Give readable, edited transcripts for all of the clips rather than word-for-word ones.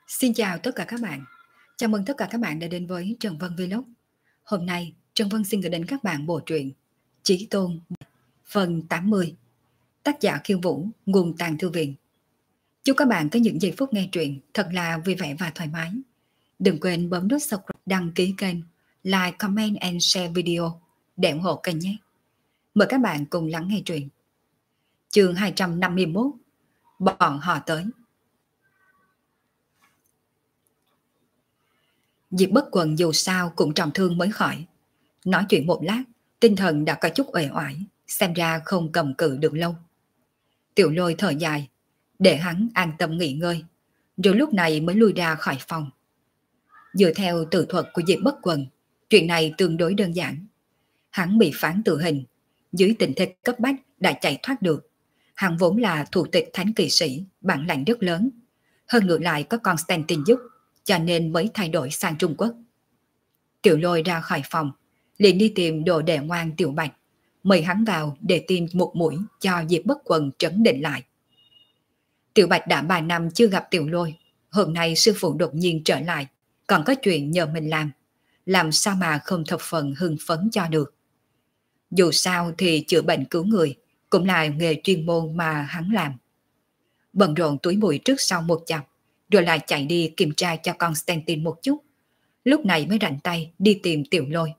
Xin chào tất cả các bạn. Chào mừng tất cả các bạn đã đến với Trần Vân Vlog. Hôm nay, Trần Vân xin gửi đến các bạn bộ truyện Chí Tôn phần 80. Tác giả Khiêu Vũ, nguồn Tàng Thư Viện. Chúc các bạn có những giây phút nghe truyện thật là vui vẻ và thoải mái. Đừng quên bấm nút subscribe, đăng ký kênh, like, comment and share video để ủng hộ kênh nhé. Mời các bạn cùng lắng nghe truyện. Chương 251. Bọn họ tới. Diệp Bất Quần dù sao cũng trọng thương mới khỏi. Nói chuyện một lát, tinh thần đã có chút uể oải, xem ra không cầm cự được lâu. Tiểu Lôi thở dài, để hắn an tâm nghỉ ngơi, rồi lúc này mới lui ra khỏi phòng. Dựa theo tự thuật của Diệp Bất Quần, chuyện này tương đối đơn giản. Hắn bị phán tử hình, dưới tình thế cấp bách đã chạy thoát được. Hắn vốn là thủ tịch thánh kỵ sĩ, bản lãnh rất lớn. Hơn nữa lại có Constantine giúp, cho nên mới thay đổi sang Trung Quốc. Tiểu Lôi ra khỏi phòng, liền đi tìm đồ đệ ngoan Tiểu Bạch, mời hắn vào để tiêm một mũi cho Diệp Bất Quần trấn định lại. Tiểu Bạch đã 3 năm chưa gặp Tiểu Lôi, hôm nay sư phụ đột nhiên trở lại, còn có chuyện nhờ mình làm sao mà không thập phần hưng phấn cho được. Dù sao thì chữa bệnh cứu người cũng là nghề chuyên môn mà hắn làm. Bận rộn túi bụi trước sau một chập, rồi lại chạy đi kiểm tra cho Constantine một chút, lúc này mới rảnh tay đi tìm Tiểu Lôi.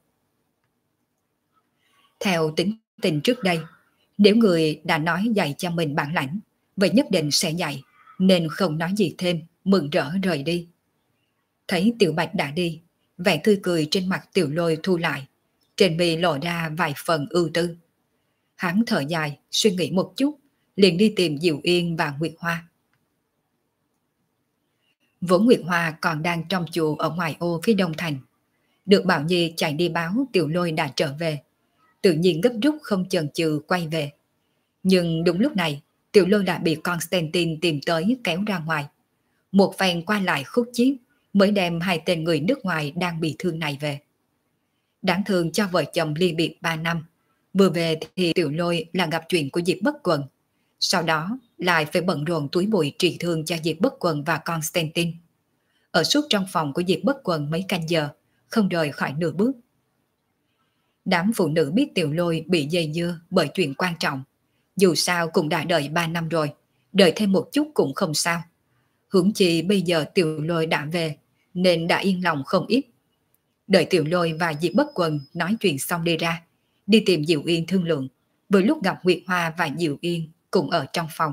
Theo tính tình trước đây, nếu người đã nói dạy cho mình bản lãnh, vậy nhất định sẽ dạy, nên không nói gì thêm, mừng rỡ rời đi. Thấy Tiểu Bạch đã đi, vẻ tươi cười trên mặt Tiểu Lôi thu lại, trên mi lộ ra vài phần ưu tư. Hắn thở dài, suy nghĩ một chút, liền đi tìm Diệu Yên và Nguyệt Hoa. Vốn Nguyệt Hoa còn đang trong chùa ở ngoài ô phía đông thành. Được Bảo Nhi chạy đi báo Tiểu Lôi đã trở về, tự nhiên gấp rút không chần chừ quay về. Nhưng đúng lúc này, Tiểu Lôi đã bị Constantine tìm tới kéo ra ngoài. Một phen qua lại khúc chiết mới đem hai tên người nước ngoài đang bị thương này về. Đáng thương cho vợ chồng ly biệt 3 năm. Vừa về thì Tiểu Lôi là gặp chuyện của Diệp Bất Quần. Sau đó lại phải bận rộn túi bụi trị thương cho Diệp Bất Quần và Constantine. Ở suốt trong phòng của Diệp Bất Quần mấy canh giờ, không rời khỏi nửa bước. Đám phụ nữ biết Tiểu Lôi bị dây dưa bởi chuyện quan trọng. Dù sao cũng đã đợi 3 năm rồi, đợi thêm một chút cũng không sao. Huống chi bây giờ Tiểu Lôi đã về, nên đã yên lòng không ít. Đợi Tiểu Lôi và Diệp Bất Quần nói chuyện xong đi ra, đi tìm Diệu Yên thương lượng, vừa lúc gặp Nguyệt Hoa và Diệu Yên cùng ở trong phòng.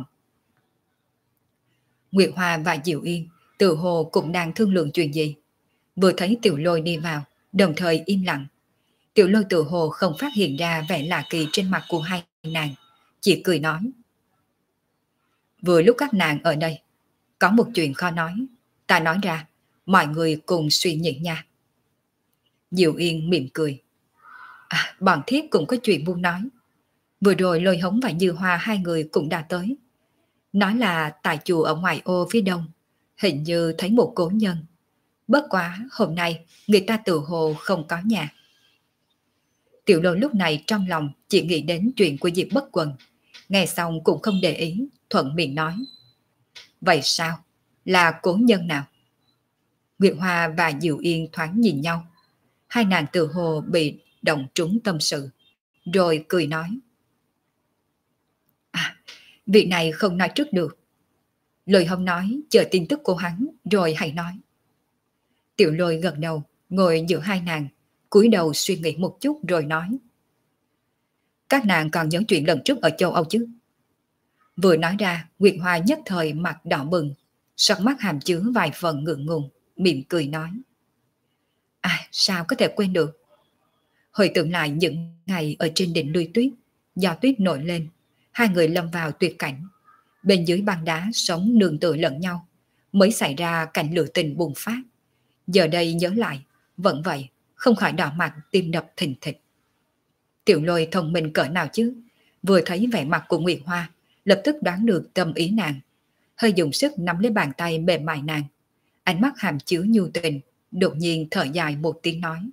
Nguyệt Hoa và Diệu Yên tự hồ cũng đang thương lượng chuyện gì. Vừa thấy Tiểu Lôi đi vào, đồng thời im lặng. Tiểu Lôi tự hồ không phát hiện ra vẻ lạ kỳ trên mặt của hai nàng, chỉ cười nói. Vừa lúc các nàng ở đây, có một chuyện khó nói, ta nói ra, mọi người cùng suy nghĩ nha. Diệu Yên mỉm cười. Bọn thiếp cũng có chuyện muốn nói. Vừa rồi Lôi Hống và Như Hoa hai người cũng đã tới. Nói là tại chùa ở ngoài ô phía đông, hình như thấy một cố nhân. Bất quá hôm nay người ta tự hồ không có nhà. Tiểu Lôi lúc này trong lòng chỉ nghĩ đến chuyện của Diệp Bất Quần. Nghe xong cũng không để ý, thuận miệng nói. Vậy sao? Là cố nhân nào? Nguyệt Hoa và Diệu Yên thoáng nhìn nhau. Hai nàng tự hồ bị động trúng tâm sự. Rồi cười nói. Việc này không nói trước được. Lôi Hồng nói chờ tin tức của hắn rồi hãy nói. Tiểu Lôi gật đầu, ngồi giữa hai nàng, cúi đầu suy nghĩ một chút rồi nói. Các nàng còn nhớ chuyện lần trước ở châu Âu chứ? Vừa nói ra, Nguyệt Hoa nhất thời mặt đỏ bừng, sắc mắt hàm chứa vài phần ngượng ngùng, mỉm cười nói. Sao có thể quên được? Hồi tưởng lại những ngày ở trên đỉnh núi tuyết, do tuyết nổi lên, hai người lâm vào tuyệt cảnh. Bên dưới băng đá sống nương tựa lẫn nhau, mới xảy ra cảnh lửa tình bùng phát. Giờ đây nhớ lại, vẫn vậy, không khỏi đỏ mặt tim đập thình thịch. Tiểu Lôi thông minh cỡ nào chứ? Vừa thấy vẻ mặt của Nguyệt Hoa, lập tức đoán được tâm ý nàng. Hơi dùng sức nắm lấy bàn tay mềm mại nàng. Ánh mắt hàm chứa nhu tình, đột nhiên thở dài một tiếng nói.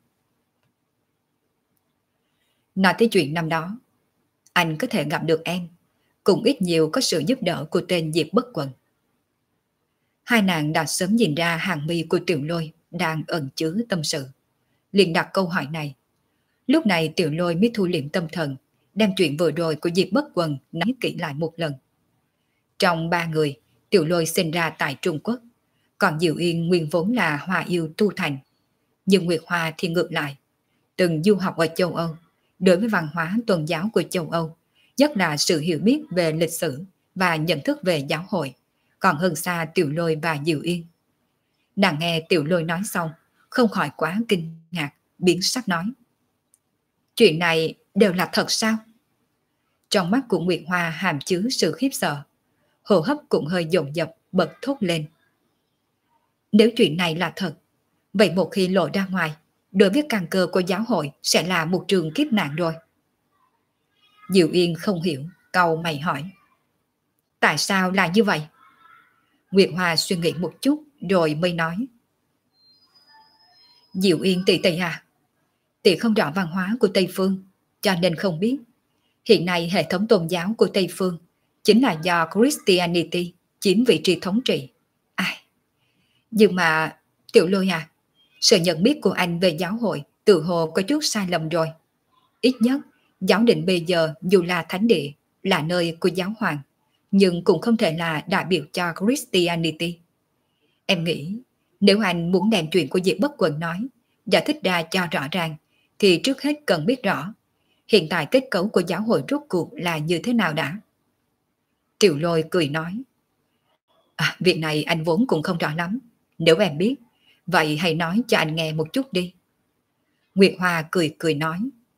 Nói tới chuyện năm đó, anh có thể gặp được em, cũng ít nhiều có sự giúp đỡ của tên Diệp Bất Quần. Hai nàng đã sớm nhìn ra hàng mi của Tiểu Lôi đang ẩn chứa tâm sự, liền đặt câu hỏi này. Lúc này Tiểu Lôi mới thu liệm tâm thần, đem chuyện vừa rồi của Diệp Bất Quần nói kỹ lại một lần. Trong ba người, Tiểu Lôi sinh ra tại Trung Quốc, còn Diệu Yên nguyên vốn là Hoa yêu tu thành. Nhưng Nguyệt Hoa thì ngược lại, từng du học ở châu Âu, đối với văn hóa tôn giáo của châu Âu, nhất là sự hiểu biết về lịch sử và nhận thức về giáo hội, còn hơn xa Tiểu Lôi và Diệu Yên. Nàng nghe Tiểu Lôi nói xong, không khỏi quá kinh ngạc, biến sắc nói. Chuyện này đều là thật sao? Trong mắt của Nguyệt Hoa hàm chứa sự khiếp sợ, hô hấp cũng hơi dồn dập bật thốt lên. Nếu chuyện này là thật, vậy một khi lộ ra ngoài, đối với căn cơ của giáo hội sẽ là một trường kiếp nạn rồi. Diệu Yên không hiểu, cau mày hỏi. Tại sao là như vậy? Nguyệt Hoa suy nghĩ một chút rồi mới nói. Diệu Yên tỷ tỷ à, tỷ không rõ văn hóa của Tây Phương, cho nên không biết. Hiện nay hệ thống tôn giáo của Tây Phương chính là do Christianity chiếm vị trí thống trị. Ai? Nhưng mà, Tiểu Lôi à, sự nhận biết của anh về giáo hội tự hồ có chút sai lầm rồi. Ít nhất, giáo định bây giờ dù là thánh địa, là nơi của giáo hoàng, nhưng cũng không thể là đại biểu cho Christianity. Em nghĩ, nếu anh muốn đem chuyện của Diệp Bất Quần nói, giải thích ra cho rõ ràng, thì trước hết cần biết rõ, hiện tại kết cấu của giáo hội rốt cuộc là như thế nào đã. Tiểu Lôi cười nói. Việc này anh vốn cũng không rõ lắm. Nếu em biết, vậy hãy nói cho anh nghe một chút đi. Nguyệt Hoa cười cười nói.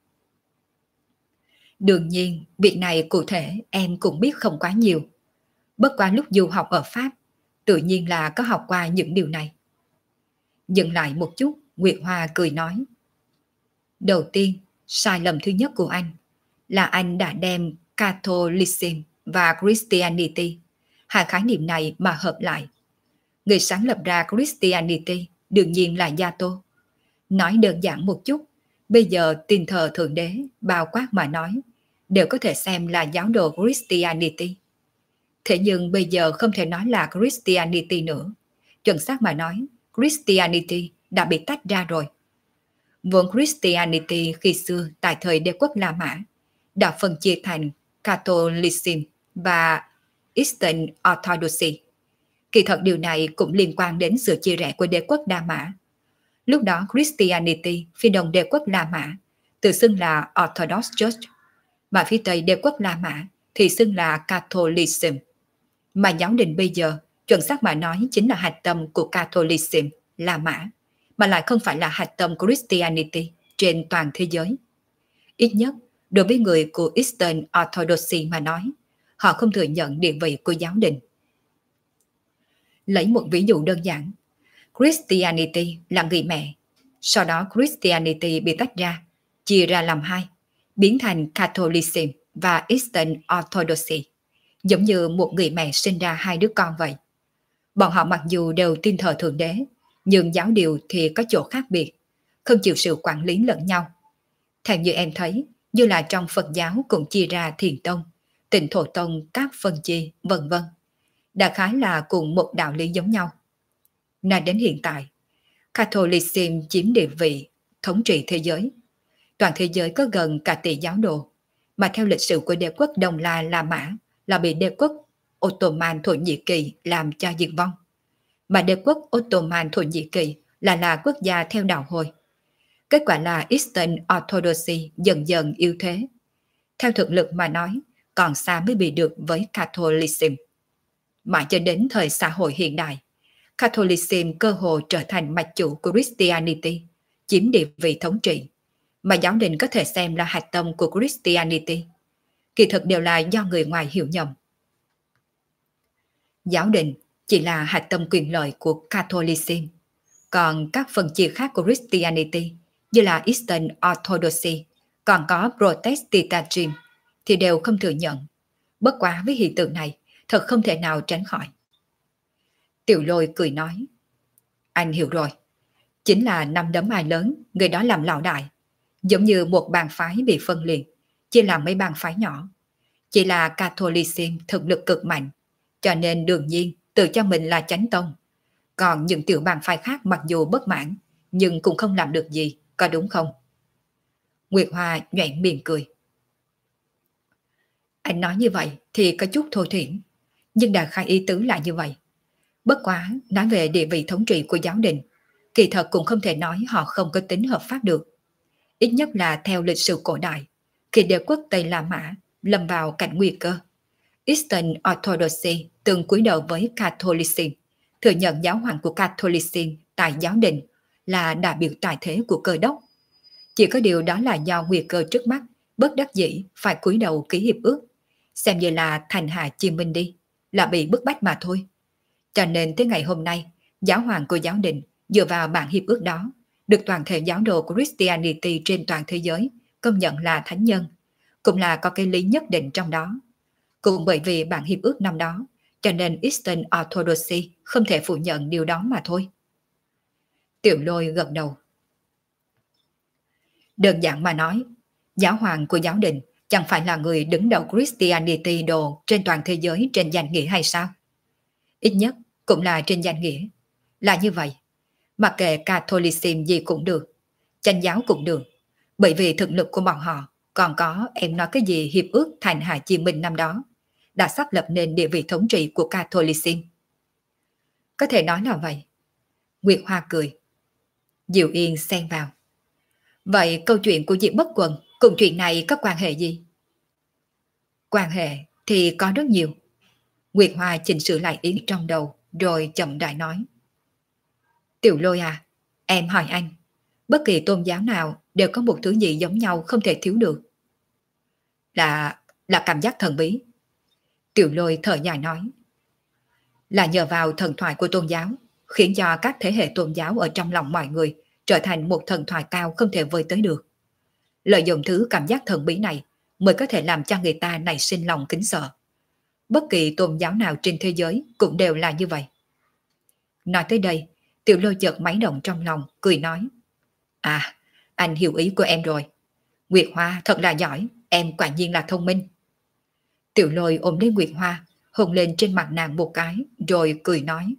Đương nhiên, việc này cụ thể em cũng biết không quá nhiều. Bất quá lúc du học ở Pháp, tự nhiên là có học qua những điều này. Dừng lại một chút, Nguyệt Hoa cười nói. Đầu tiên, sai lầm thứ nhất của anh là anh đã đem Catholicism và Christianity, hai khái niệm này mà hợp lại. Người sáng lập ra Christianity đương nhiên là Gia Tô. Nói đơn giản một chút, bây giờ tin thờ Thượng Đế, bao quát mà nói, đều có thể xem là giáo đồ Christianity. Thế nhưng bây giờ không thể nói là Christianity nữa. Chuẩn xác mà nói, Christianity đã bị tách ra rồi. Vốn Christianity khi xưa tại thời đế quốc La Mã đã phân chia thành Catholicism và Eastern Orthodoxy. Kỳ thật điều này cũng liên quan đến sự chia rẽ của đế quốc La Mã. Lúc đó Christianity phía đông đế quốc La Mã tự xưng là Orthodox Church, mà phía tây đế quốc La Mã thì xưng là Catholicism. Mà giáo đình bây giờ, chuẩn xác mà nói chính là hạch tâm của Catholicism, La Mã, mà lại không phải là hạch tâm của Christianity trên toàn thế giới. Ít nhất, đối với người của Eastern Orthodoxy mà nói, họ không thừa nhận địa vị của giáo đình. Lấy một ví dụ đơn giản, Christianity là người mẹ, sau đó Christianity bị tách ra, chia ra làm hai, biến thành Catholicism và Eastern Orthodoxy, giống như một người mẹ sinh ra hai đứa con vậy. Bọn họ mặc dù đều tin thờ Thượng Đế, nhưng giáo điều thì có chỗ khác biệt, không chịu sự quản lý lẫn nhau. Theo như em thấy, như là trong Phật giáo cũng chia ra Thiền Tông, Tịnh Thổ Tông các phân chia, vân vân. Đại khái là cùng một đạo lý giống nhau. Nói đến hiện tại, Catholicism chiếm địa vị thống trị thế giới. Toàn thế giới có gần cả tỷ giáo đồ, mà theo lịch sử của đế quốc Đông La Mã là bị đế quốc Ottoman Thổ Nhĩ Kỳ làm cho diệt vong. Mà đế quốc Ottoman Thổ Nhĩ Kỳ là quốc gia theo đạo Hồi. Kết quả là Eastern Orthodoxy dần dần yếu thế. Theo thực lực mà nói, còn xa mới bị được với Catholicism. Mãi cho đến thời xã hội hiện đại, Catholicism cơ hồ trở thành mạch chủ của Christianity, chiếm địa vị thống trị, mà giáo đình có thể xem là hạch tâm của Christianity. Kỳ thực đều là do người ngoài hiểu nhầm. Giáo đình chỉ là hạch tâm quyền lợi của Catholicism, còn các phần chia khác của Christianity như là Eastern Orthodoxy, còn có Protestantism thì đều không thừa nhận. Bất quá với hiện tượng này, thật không thể nào tránh khỏi. Tiểu Lôi cười nói, anh hiểu rồi, chính là năm đấm ai lớn, người đó làm lão đại, giống như một bang phái bị phân liệt, chia làm mấy bang phái nhỏ. Chỉ là Catholicism thực lực cực mạnh, cho nên đương nhiên tự cho mình là chánh tông. Còn những tiểu bang phái khác mặc dù bất mãn, nhưng cũng không làm được gì, có đúng không? Nguyệt Hoa nhoẻn miệng cười. Anh nói như vậy thì có chút thô thiển, nhưng đại khai ý tứ là như vậy. Bất quá, nói về địa vị thống trị của giáo đình, kỳ thật cũng không thể nói họ không có tính hợp pháp được. Ít nhất là theo lịch sử cổ đại, khi đế quốc Tây La Mã lâm vào cảnh nguy cơ, Eastern Orthodoxy từng cúi đầu với Catholicism, thừa nhận giáo hoàng của Catholicism tại giáo đình là đại biểu tài thế của cơ đốc. Chỉ có điều đó là do nguy cơ trước mắt, bất đắc dĩ phải cúi đầu ký hiệp ước, xem như là thành hạ chi minh đi, là bị bức bách mà thôi. Cho nên tới ngày hôm nay, giáo hoàng của giáo đình dựa vào bản hiệp ước đó, được toàn thể giáo đồ của Christianity trên toàn thế giới công nhận là thánh nhân, cũng là có cái lý nhất định trong đó. Cũng bởi vì bản hiệp ước năm đó, cho nên Eastern Orthodoxy không thể phủ nhận điều đó mà thôi. Tiểu Lôi gật đầu. Đơn giản mà nói, giáo hoàng của giáo đình chẳng phải là người đứng đầu Christianity đồ trên toàn thế giới trên danh nghĩa hay sao? Ít nhất cũng là trên danh nghĩa. Là như vậy, mặc kệ Catholicism gì cũng được, chánh giáo cũng được, bởi vì thực lực của bọn họ, còn có em nói cái gì hiệp ước thành Hà Chí Minh năm đó, đã xác lập nên địa vị thống trị của Catholicism. Có thể nói là vậy. Nguyệt Hoa cười. Diệu Yên xen vào. Vậy câu chuyện của Diệp Bất Quần cùng chuyện này có quan hệ gì? Quan hệ thì có rất nhiều. Nguyệt Hoa chỉnh sửa lại ý trong đầu rồi chậm rãi nói. Tiểu Lôi à, em hỏi anh, bất kỳ tôn giáo nào đều có một thứ gì giống nhau không thể thiếu được. Là cảm giác thần bí. Tiểu Lôi thở dài nói. Là nhờ vào thần thoại của tôn giáo, khiến cho các thế hệ tôn giáo ở trong lòng mọi người trở thành một thần thoại cao không thể vơi tới được. Lợi dụng thứ cảm giác thần bí này mới có thể làm cho người ta nảy sinh lòng kính sợ. Bất kỳ tôn giáo nào trên thế giới cũng đều là như vậy. Nói tới đây, Tiểu Lôi chợt máy động trong lòng, cười nói. À, anh hiểu ý của em rồi. Nguyệt Hoa thật là giỏi, em quả nhiên là thông minh. Tiểu Lôi ôm lấy Nguyệt Hoa, hôn lên trên mặt nàng một cái, rồi cười nói.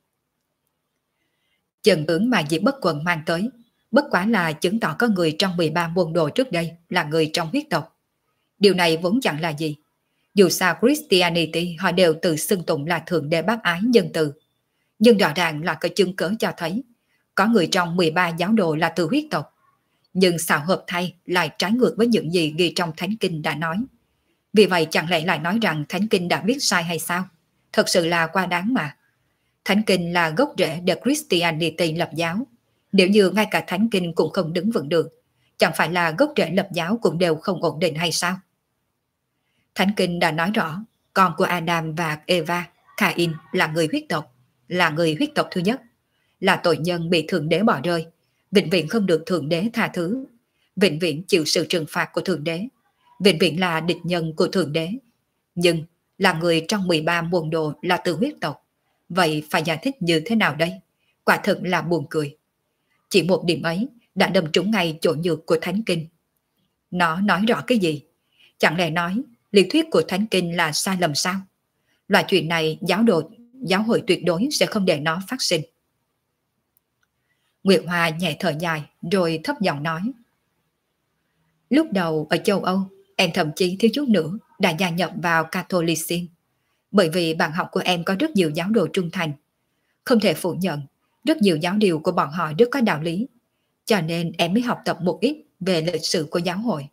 Chân tướng mà Diệp Bất Quần mang tới, bất quá là chứng tỏ có người trong 13 môn đồ trước đây là người trong huyết tộc. Điều này vốn chẳng là gì. Dù sao Christianity họ đều tự xưng tụng là thượng đế bác ái nhân từ. Nhưng rõ ràng là có chứng cớ cho thấy có người trong 13 giáo đồ là từ huyết tộc. Nhưng xạo hợp thay lại trái ngược với những gì ghi trong Thánh Kinh đã nói. Vì vậy chẳng lẽ lại nói rằng Thánh Kinh đã viết sai hay sao? Thật sự là quá đáng mà. Thánh Kinh là gốc rễ để Christianity lập giáo. Nếu như ngay cả Thánh Kinh cũng không đứng vững được, chẳng phải là gốc rễ lập giáo cũng đều không ổn định hay sao? Thánh Kinh đã nói rõ, con của Adam và Eva, Cain là người huyết tộc, là người huyết tộc thứ nhất, là tội nhân bị Thượng Đế bỏ rơi, vĩnh viễn không được Thượng Đế tha thứ, vĩnh viễn chịu sự trừng phạt của Thượng Đế, vĩnh viễn là địch nhân của Thượng Đế. Nhưng là người trong 13 môn đồ là từ huyết tộc, vậy phải giải thích như thế nào đây? Quả thực là buồn cười. Chỉ một điểm ấy đã đâm trúng ngay chỗ nhược của Thánh Kinh. Nó nói rõ cái gì? Chẳng lẽ nói lý thuyết của Thánh Kinh là sai lầm sao? Loại chuyện này giáo hội tuyệt đối sẽ không để nó phát sinh. Nguyệt Hoa nhẹ thở dài rồi thấp giọng nói. Lúc đầu ở châu Âu, em thậm chí thiếu chút nữa đã gia nhập vào Catholicism. Bởi vì bạn học của em có rất nhiều giáo đồ trung thành. Không thể phủ nhận, rất nhiều giáo điều của bọn họ rất có đạo lý. Cho nên em mới học tập một ít về lịch sử của giáo hội.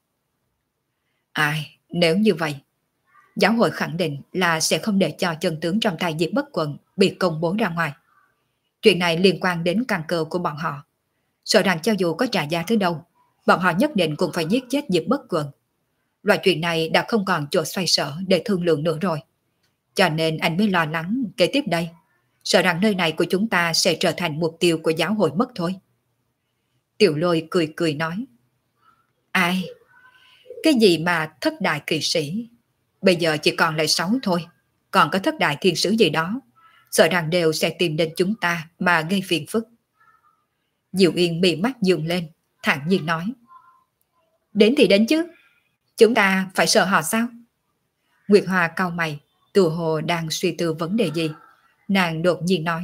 Ai, nếu như vậy, giáo hội khẳng định là sẽ không để cho chân tướng trong tay Diệp Bất Quần bị công bố ra ngoài. Chuyện này liên quan đến căn cơ của bọn họ. Sợ rằng cho dù có trả giá tới đâu, bọn họ nhất định cũng phải giết chết Diệp Bất Quần. Loại chuyện này đã không còn chỗ xoay sở để thương lượng nữa rồi. Cho nên anh mới lo lắng kế tiếp đây. Sợ rằng nơi này của chúng ta sẽ trở thành mục tiêu của giáo hội mất thôi. Tiểu Lôi cười cười nói. Ai? Cái gì mà thất đại kỵ sĩ? Bây giờ chỉ còn lại 6 thôi. Còn có thất đại thiên sứ gì đó. Sợ rằng đều sẽ tìm đến chúng ta mà gây phiền phức. Diệu Yên mì mắt dương lên, thản nhiên nói. Đến thì đến chứ. Chúng ta phải sợ họ sao? Nguyệt Hoa cau mày, tự hồ đang suy tư vấn đề gì. Nàng đột nhiên nói.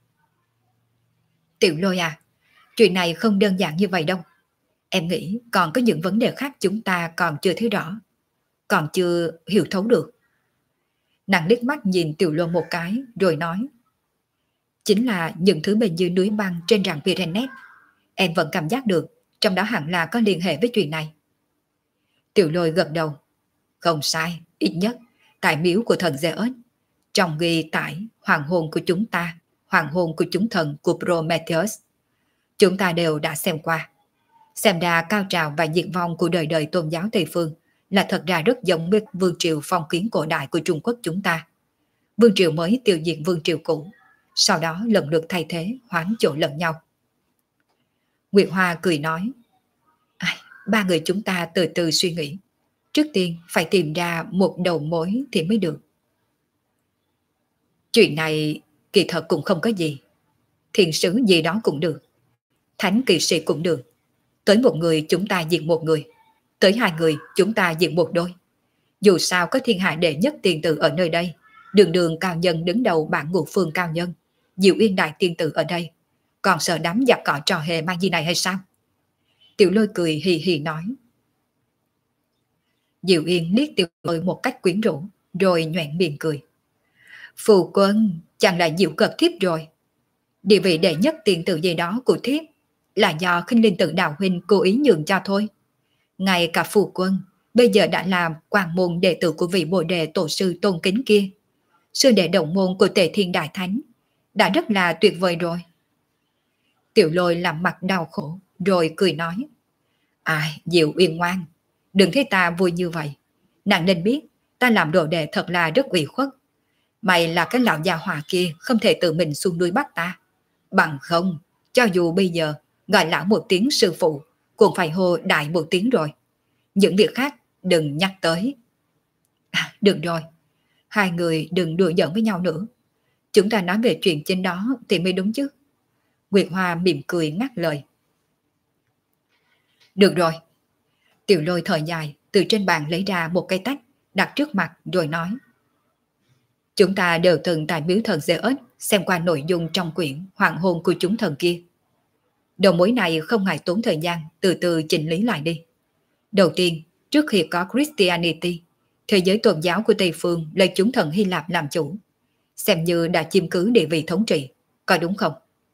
Tiểu Lôi à, chuyện này không đơn giản như vậy đâu. Em nghĩ còn có những vấn đề khác chúng ta còn chưa thấy rõ, còn chưa hiểu thấu được. Nàng liếc mắt nhìn Tiểu Lôi một cái rồi nói. Chính là những thứ bên dưới núi băng trên rặng Pyrenees. Em vẫn cảm giác được trong đó hẳn là có liên hệ với chuyện này. Tiểu Lôi gật đầu. Không sai, ít nhất tại miếu của thần Zeus, trong ghi tải hoàng hôn của chúng ta, hoàng hôn của chúng thần của Prometheus. Chúng ta đều đã xem qua. Xem ra cao trào và diệt vong của đời đời tôn giáo Tây Phương là thật ra rất giống với vương triều phong kiến cổ đại của Trung Quốc chúng ta. Vương triều mới tiêu diệt vương triều cũ, sau đó lần lượt thay thế hoán chỗ lẫn nhau. Nguyệt Hoa cười nói, ba người chúng ta từ từ suy nghĩ. Trước tiên phải tìm ra một đầu mối thì mới được. Chuyện này kỳ thật cũng không có gì. Thiền sứ gì đó cũng được. Thánh kỳ sĩ cũng được. Tới một người chúng ta diệt một người. Tới hai người chúng ta diệt một đôi. Dù sao có thiên hạ đệ nhất tiên tử ở nơi đây. Đường đường cao nhân đứng đầu bản ngũ phương cao nhân. Diệu Yên đại tiên tử ở đây. Còn sợ đám giặc cỏ trò hề mang gì này hay sao? Tiểu Lôi cười hì hì nói. Diệu Yên liếc Tiểu Lôi một cách quyến rũ, rồi nhoẻn miệng cười. Phù quân chẳng là diệu cợt thiếp rồi. Địa vị đệ nhất tiên tử gì đó của thiếp là do Khinh Linh Tử đạo huynh cố ý nhường cho thôi. Ngay cả phù quân bây giờ đã làm quan môn đệ tử của vị Bồ Đề tổ sư tôn kính kia. Sư đệ động môn của Tề Thiên Đại Thánh đã rất là tuyệt vời rồi. Tiểu Lôi làm mặt đau khổ rồi cười nói. Diệu Uyên ngoan, đừng thấy ta vui như vậy. Nàng nên biết ta làm đồ đệ thật là rất ủy khuất. Mày là cái lão già hỏa kia không thể tự mình xuống núi bắt ta. Bằng không, cho dù bây giờ gọi lão một tiếng sư phụ cũng phải hô đại một tiếng rồi. Những việc khác đừng nhắc tới. Được rồi, hai người đừng đùa giỡn với nhau nữa. Chúng ta nói về chuyện trên đó thì mới đúng chứ. Nguyệt Hoa mỉm cười ngắt lời. Được rồi. Tiểu Lôi thở dài từ trên bàn lấy ra một cây tách đặt trước mặt rồi nói. Chúng ta đều từng tại miếu thần Zeus xem qua nội dung trong quyển Hoàng hôn của chúng thần kia. Đầu mối này không ngại tốn thời gian từ từ chỉnh lý lại đi. Đầu tiên, trước khi có Christianity, thế giới tôn giáo của Tây Phương lấy chúng thần Hy Lạp làm chủ, xem như đã chiếm cứ địa vị thống trị, có đúng không?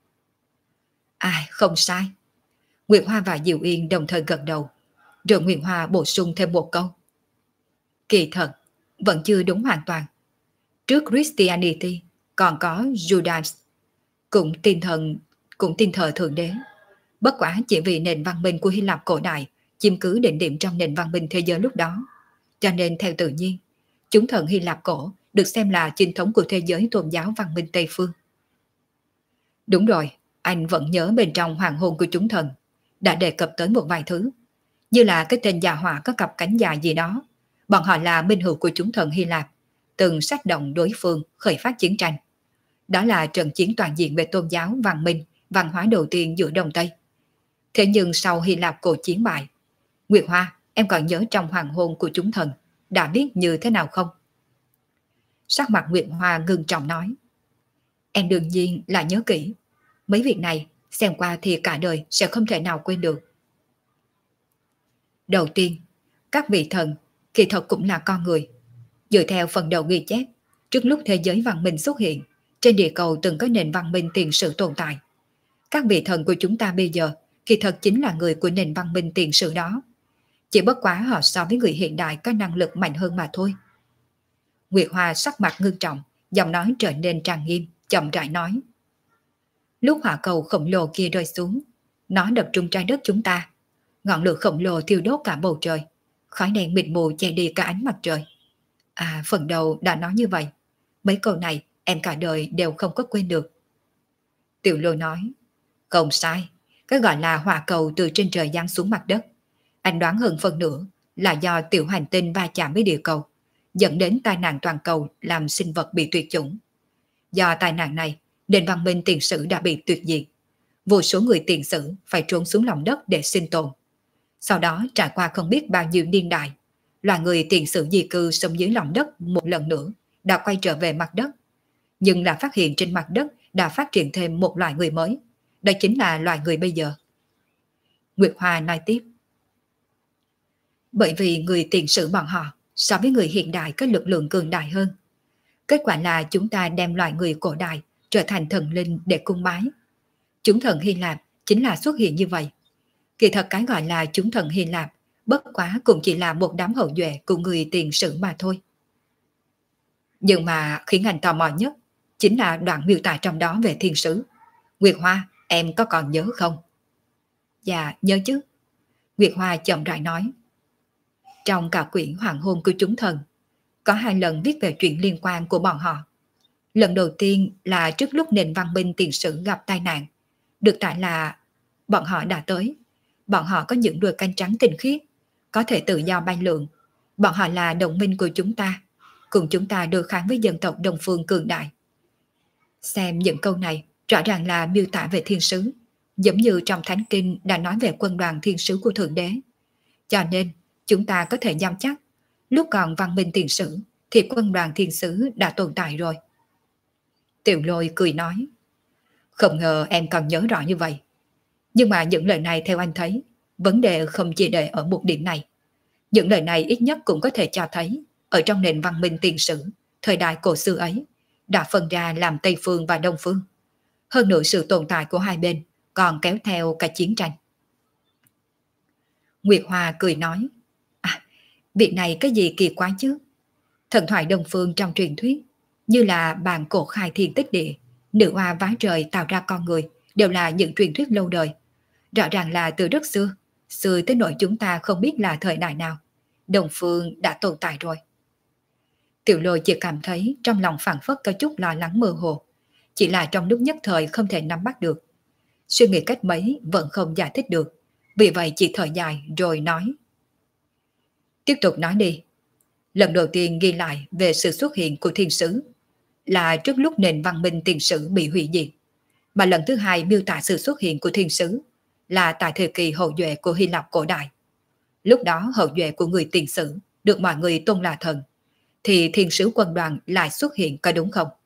Không sai. Nguyệt Hoa và Diệu Yên đồng thời gật đầu, rồi Nguyệt Hoa bổ sung thêm một câu. Kỳ thật, vẫn chưa đúng hoàn toàn. Trước Christianity còn có Judas, cũng tin thờ Thượng Đế. Bất quả chỉ vì nền văn minh của Hy Lạp cổ đại chiếm cứ đỉnh điểm trong nền văn minh thế giới lúc đó, cho nên theo tự nhiên, chúng thần Hy Lạp cổ được xem là chính thống của thế giới tôn giáo văn minh Tây Phương. Đúng rồi, anh vẫn nhớ bên trong hoàng hôn của chúng thần đã đề cập tới một vài thứ, như là cái tên già hỏa có cặp cánh dài gì đó. Bọn họ là minh hữu của chúng thần Hy Lạp, từng sát động đối phương khởi phát chiến tranh. Đó là trận chiến toàn diện về tôn giáo, văn minh, văn hóa đầu tiên giữa Đông Tây. Thế nhưng sau Hy Lạp cổ chiến bại, Nguyệt Hoa, em còn nhớ trong hoàng hôn của chúng thần đã biết như thế nào không? Sắc mặt Nguyệt Hoa ngưng trọng nói. Em đương nhiên là nhớ kỹ. Mấy việc này xem qua thì cả đời sẽ không thể nào quên được. Đầu tiên, các vị thần kỳ thật cũng là con người. Dựa theo phần đầu ghi chép, trước lúc thế giới văn minh xuất hiện, trên địa cầu từng có nền văn minh tiền sử tồn tại. Các vị thần của chúng ta bây giờ kỳ thật chính là người của nền văn minh tiền sử đó. Chỉ bất quá họ so với người hiện đại có năng lực mạnh hơn mà thôi. Nguyệt Hoa sắc mặt ngưng trọng, giọng nói trở nên trang nghiêm, chậm rãi nói. Lúc hỏa cầu khổng lồ kia rơi xuống, nó đập trúng trái đất chúng ta. Ngọn lửa khổng lồ thiêu đốt cả bầu trời, khói đen mịt mù che đi cả ánh mặt trời. Phần đầu đã nói như vậy. Mấy câu này em cả đời đều không có quên được. Tiểu Lôi nói. Không sai, cái gọi là hỏa cầu từ trên trời giáng xuống mặt đất. Anh đoán hơn phần nữa là do tiểu hành tinh va chạm với địa cầu, dẫn đến tai nạn toàn cầu làm sinh vật bị tuyệt chủng. Do tai nạn này, nền văn minh tiền sử đã bị tuyệt diệt. Vô số người tiền sử phải trốn xuống lòng đất để sinh tồn. Sau đó trải qua không biết bao nhiêu niên đại, loài người tiền sử di cư sống dưới lòng đất một lần nữa đã quay trở về mặt đất. nhưng là phát hiện trên mặt đất đã phát triển thêm một loại người mới. Đó chính là loài người bây giờ. Nguyệt Hoa nói tiếp. Bởi vì người tiền sử bọn họ so với người hiện đại có lực lượng cường đại hơn. Kết quả là chúng ta đem loài người cổ đại trở thành thần linh để cung bái. Chúng thần Hy Lạp chính là xuất hiện như vậy. Kỳ thật cái gọi là chúng thần Hy Lạp bất quá cũng chỉ là một đám hậu duệ của người tiền sử mà thôi. Nhưng mà khiến anh tò mò nhất chính là đoạn miêu tả trong đó về thiên sứ. Nguyệt Hoa, em có còn nhớ không? Dạ, nhớ chứ. Nguyệt Hoa chậm rãi nói. Trong cả quyển Hoàng hôn của chúng thần, có 2 lần viết về chuyện liên quan của bọn họ. Lần đầu tiên là trước lúc nền văn minh tiền sử gặp tai nạn, được tả là bọn họ đã tới. Bọn họ có những đuôi cánh trắng tinh khiết, có thể tự do bay lượn. Bọn họ là đồng minh của chúng ta, cùng chúng ta đối kháng với dân tộc Đông Phương cường đại. Xem những câu này rõ ràng là miêu tả về thiên sứ, giống như trong Thánh Kinh đã nói về quân đoàn thiên sứ của Thượng Đế. Cho nên chúng ta có thể dám chắc lúc còn văn minh tiền sử thì quân đoàn thiên sứ đã tồn tại rồi. Tiểu Lôi cười nói. Không ngờ em còn nhớ rõ như vậy. Nhưng mà những lời này theo anh thấy, vấn đề không chỉ để ở một điểm này. Những lời này ít nhất cũng có thể cho thấy, ở trong nền văn minh tiền sử, thời đại cổ xưa ấy, đã phân ra làm Tây Phương và Đông Phương. Hơn nữa sự tồn tại của hai bên còn kéo theo cả chiến tranh. Nguyệt Hoa cười nói. Việc này cái gì kỳ quái chứ? Thần thoại Đông Phương trong truyền thuyết, như là bàn cổ khai thiên tích địa, nữ oa vái trời tạo ra con người, đều là những truyền thuyết lâu đời. Rõ ràng là từ rất xưa, xưa tới nỗi chúng ta không biết là thời đại nào, Đông Phương đã tồn tại rồi. Tiểu Lôi chỉ cảm thấy trong lòng phảng phất có chút lo lắng mơ hồ, chỉ là trong lúc nhất thời không thể nắm bắt được. Suy nghĩ cách mấy vẫn không giải thích được, vì vậy chỉ thở dài rồi nói. Tiếp tục nói đi. Lần đầu tiên ghi lại về sự xuất hiện của thiên sứ là trước lúc nền văn minh tiền sử bị hủy diệt, mà lần thứ hai miêu tả sự xuất hiện của thiên sứ là tại thời kỳ hậu duệ của Hy Lạp cổ đại. Lúc đó hậu duệ của người tiền sử được mọi người tôn là thần, thì thiên sứ quân đoàn lại xuất hiện, có đúng không?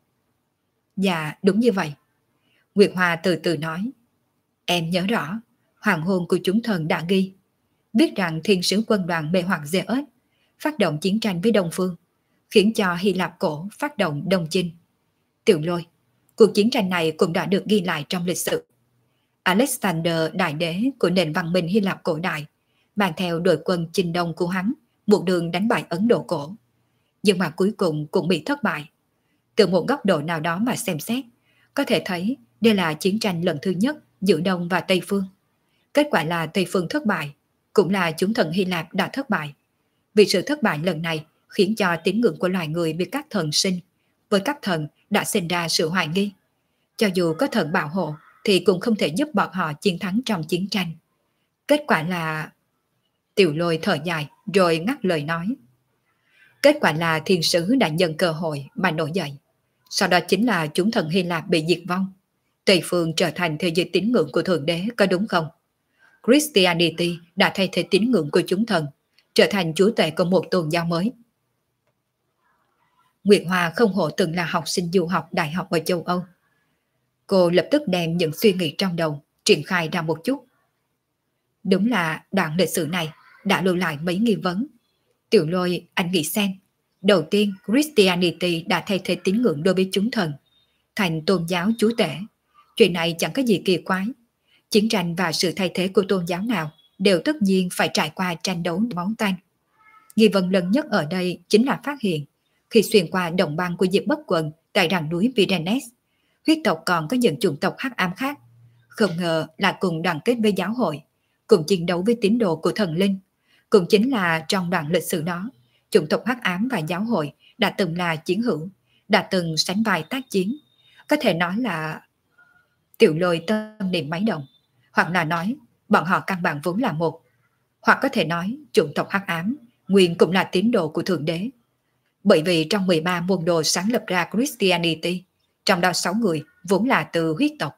Dạ, đúng như vậy. Nguyệt Hoa từ từ nói. Em nhớ rõ, hoàng hôn của chúng thần đã ghi, biết rằng thiên sứ quân đoàn mê hoặc Zeus phát động chiến tranh với Đông Phương, khiến cho Hy Lạp cổ phát động Đông Chinh. Tiểu Lôi, cuộc chiến tranh này cũng đã được ghi lại trong lịch sử. Alexander đại đế của nền văn minh Hy Lạp cổ đại mang theo đội quân chinh đông của hắn một đường đánh bại Ấn Độ cổ. Nhưng mà cuối cùng cũng bị thất bại. Từ một góc độ nào đó mà xem xét, có thể thấy đây là chiến tranh lần thứ nhất giữa Đông và Tây Phương. Kết quả là Tây Phương thất bại, cũng là chúng thần Hy Lạp đã thất bại. Vì sự thất bại lần này khiến cho tín ngưỡng của loài người bị các thần sinh, với các thần đã sinh ra sự hoài nghi. Cho dù có thần bảo hộ thì cũng không thể giúp bọn họ chiến thắng trong chiến tranh. Kết quả là... Tiểu Lôi thở dài rồi ngắt lời nói. Kết quả là thiên sứ đã nhận cơ hội mà nổi dậy. Sau đó chính là chúng thần Hy Lạp bị diệt vong. Tây phương trở thành thế giới tín ngưỡng của Thượng Đế, có đúng không? Christianity đã thay thế tín ngưỡng của chúng thần, trở thành chúa tể của một tôn giáo mới. Nguyệt Hoa không hổ từng là học sinh du học đại học ở châu Âu. Cô lập tức đem những suy nghĩ trong đầu triển khai ra một chút. Đúng là đoạn lịch sử này đã lưu lại mấy nghi vấn. Tiểu Lôi, anh nghĩ xem. Đầu tiên, Christianity đã thay thế tín ngưỡng đối với chúng thần, thành tôn giáo chúa tể. Chuyện này chẳng có gì kỳ quái. Chiến tranh và sự thay thế của tôn giáo nào đều tất nhiên phải trải qua tranh đấu máu tanh. Nghi vấn lớn nhất ở đây chính là phát hiện, khi xuyên qua đồng băng của Diệp Bất Quần tại rặng núi Pyrenees, huyết tộc còn có những chủng tộc hắc ám khác. Không ngờ là cùng đoàn kết với giáo hội, cùng chiến đấu với tín đồ của thần linh. Cũng chính là trong đoạn lịch sử đó, chủng tộc hắc ám và giáo hội đã từng là chiến hữu, đã từng sánh vai tác chiến. Có thể nói là... Tiểu Lôi tâm niệm máy động, hoặc là nói bọn họ căn bản vốn là một, hoặc có thể nói chủng tộc hắc ám nguyên cũng là tín đồ của Thượng Đế. Bởi vì trong 13 môn đồ sáng lập ra Christianity, trong đó 6 người vốn là từ huyết tộc.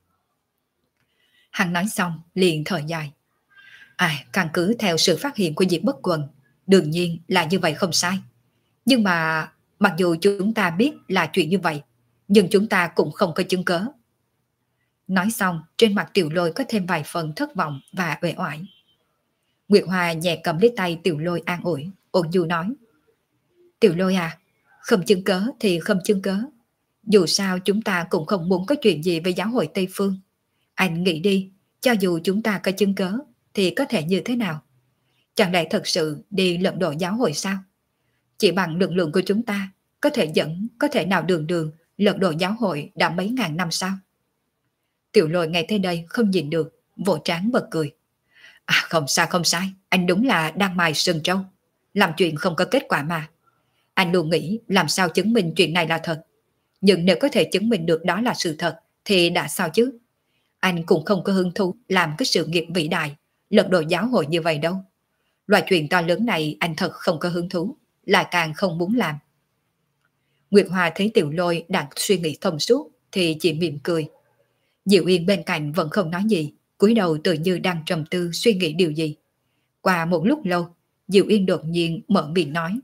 Hắn nói xong liền thở dài. Căn cứ theo sự phát hiện của Diệp Bất Quần, đương nhiên là như vậy không sai. Nhưng mà mặc dù chúng ta biết là chuyện như vậy, nhưng chúng ta cũng không có chứng cớ. Nói xong, trên mặt Tiểu Lôi có thêm vài phần thất vọng và uể oải. Nguyệt Hoa nhẹ cầm lấy tay Tiểu Lôi an ủi, ôn nhu nói. Tiểu Lôi à, không chứng cớ thì không chứng cớ. Dù sao chúng ta cũng không muốn có chuyện gì với giáo hội Tây Phương. Anh nghĩ đi, cho dù chúng ta có chứng cớ thì có thể như thế nào? Chẳng lẽ thật sự đi lật đổ giáo hội sao? Chỉ bằng lực lượng của chúng ta có thể nào đường đường lật đổ giáo hội đã mấy ngàn năm sao? Tiểu Lôi nghe tới đây không nhìn được, vỗ trán bật cười. À, không sai, anh đúng là đang mài sừng trâu. Làm chuyện không có kết quả mà. Anh luôn nghĩ làm sao chứng minh chuyện này là thật. Nhưng nếu có thể chứng minh được đó là sự thật thì đã sao chứ? Anh cũng không có hứng thú làm cái sự nghiệp vĩ đại, lật đổ giáo hội như vậy đâu. Loại chuyện to lớn này anh thật không có hứng thú, lại càng không muốn làm. Nguyệt Hoa thấy Tiểu Lôi đang suy nghĩ thông suốt thì chỉ mỉm cười. Diệu Yên bên cạnh vẫn không nói gì, cúi đầu tự như đang trầm tư suy nghĩ điều gì. Qua một lúc lâu, Diệu Yên đột nhiên mở miệng nói.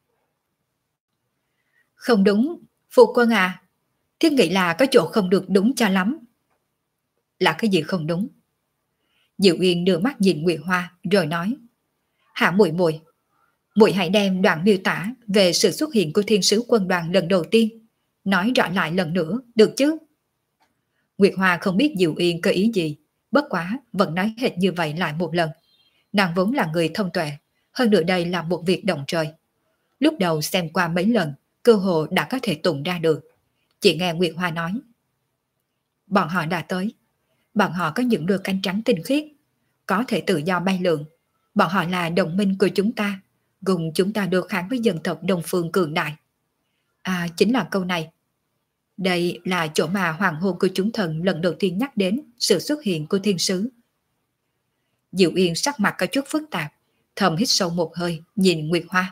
Không đúng, phu quân à, thiết nghĩ là có chỗ không được đúng cho lắm. Là cái gì không đúng? Diệu Yên đưa mắt nhìn Nguyệt Hoa rồi nói. Hạ muội muội, muội hãy đem đoạn miêu tả về sự xuất hiện của thiên sứ quân đoàn lần đầu tiên nói rõ lại lần nữa, được chứ? Nguyệt Hoa không biết Diệu Yên có ý gì, bất quá vẫn nói hệt như vậy lại một lần. Nàng vốn là người thông tuệ, hơn nữa đây là một việc động trời. Lúc đầu xem qua mấy lần, cơ hồ đã có thể tụng ra được. Chỉ nghe Nguyệt Hoa nói. Bọn họ đã tới. Bọn họ có những đôi cánh trắng tinh khiết, có thể tự do bay lượn. Bọn họ là đồng minh của chúng ta, cùng chúng ta đối kháng với dân tộc Đông Phương cường đại. À, chính là câu này. Đây là chỗ mà hoàng hôn của chúng thần lần đầu tiên nhắc đến sự xuất hiện của thiên sứ. Diệu Yên sắc mặt có chút phức tạp, thầm hít sâu một hơi, nhìn Nguyệt Hoa.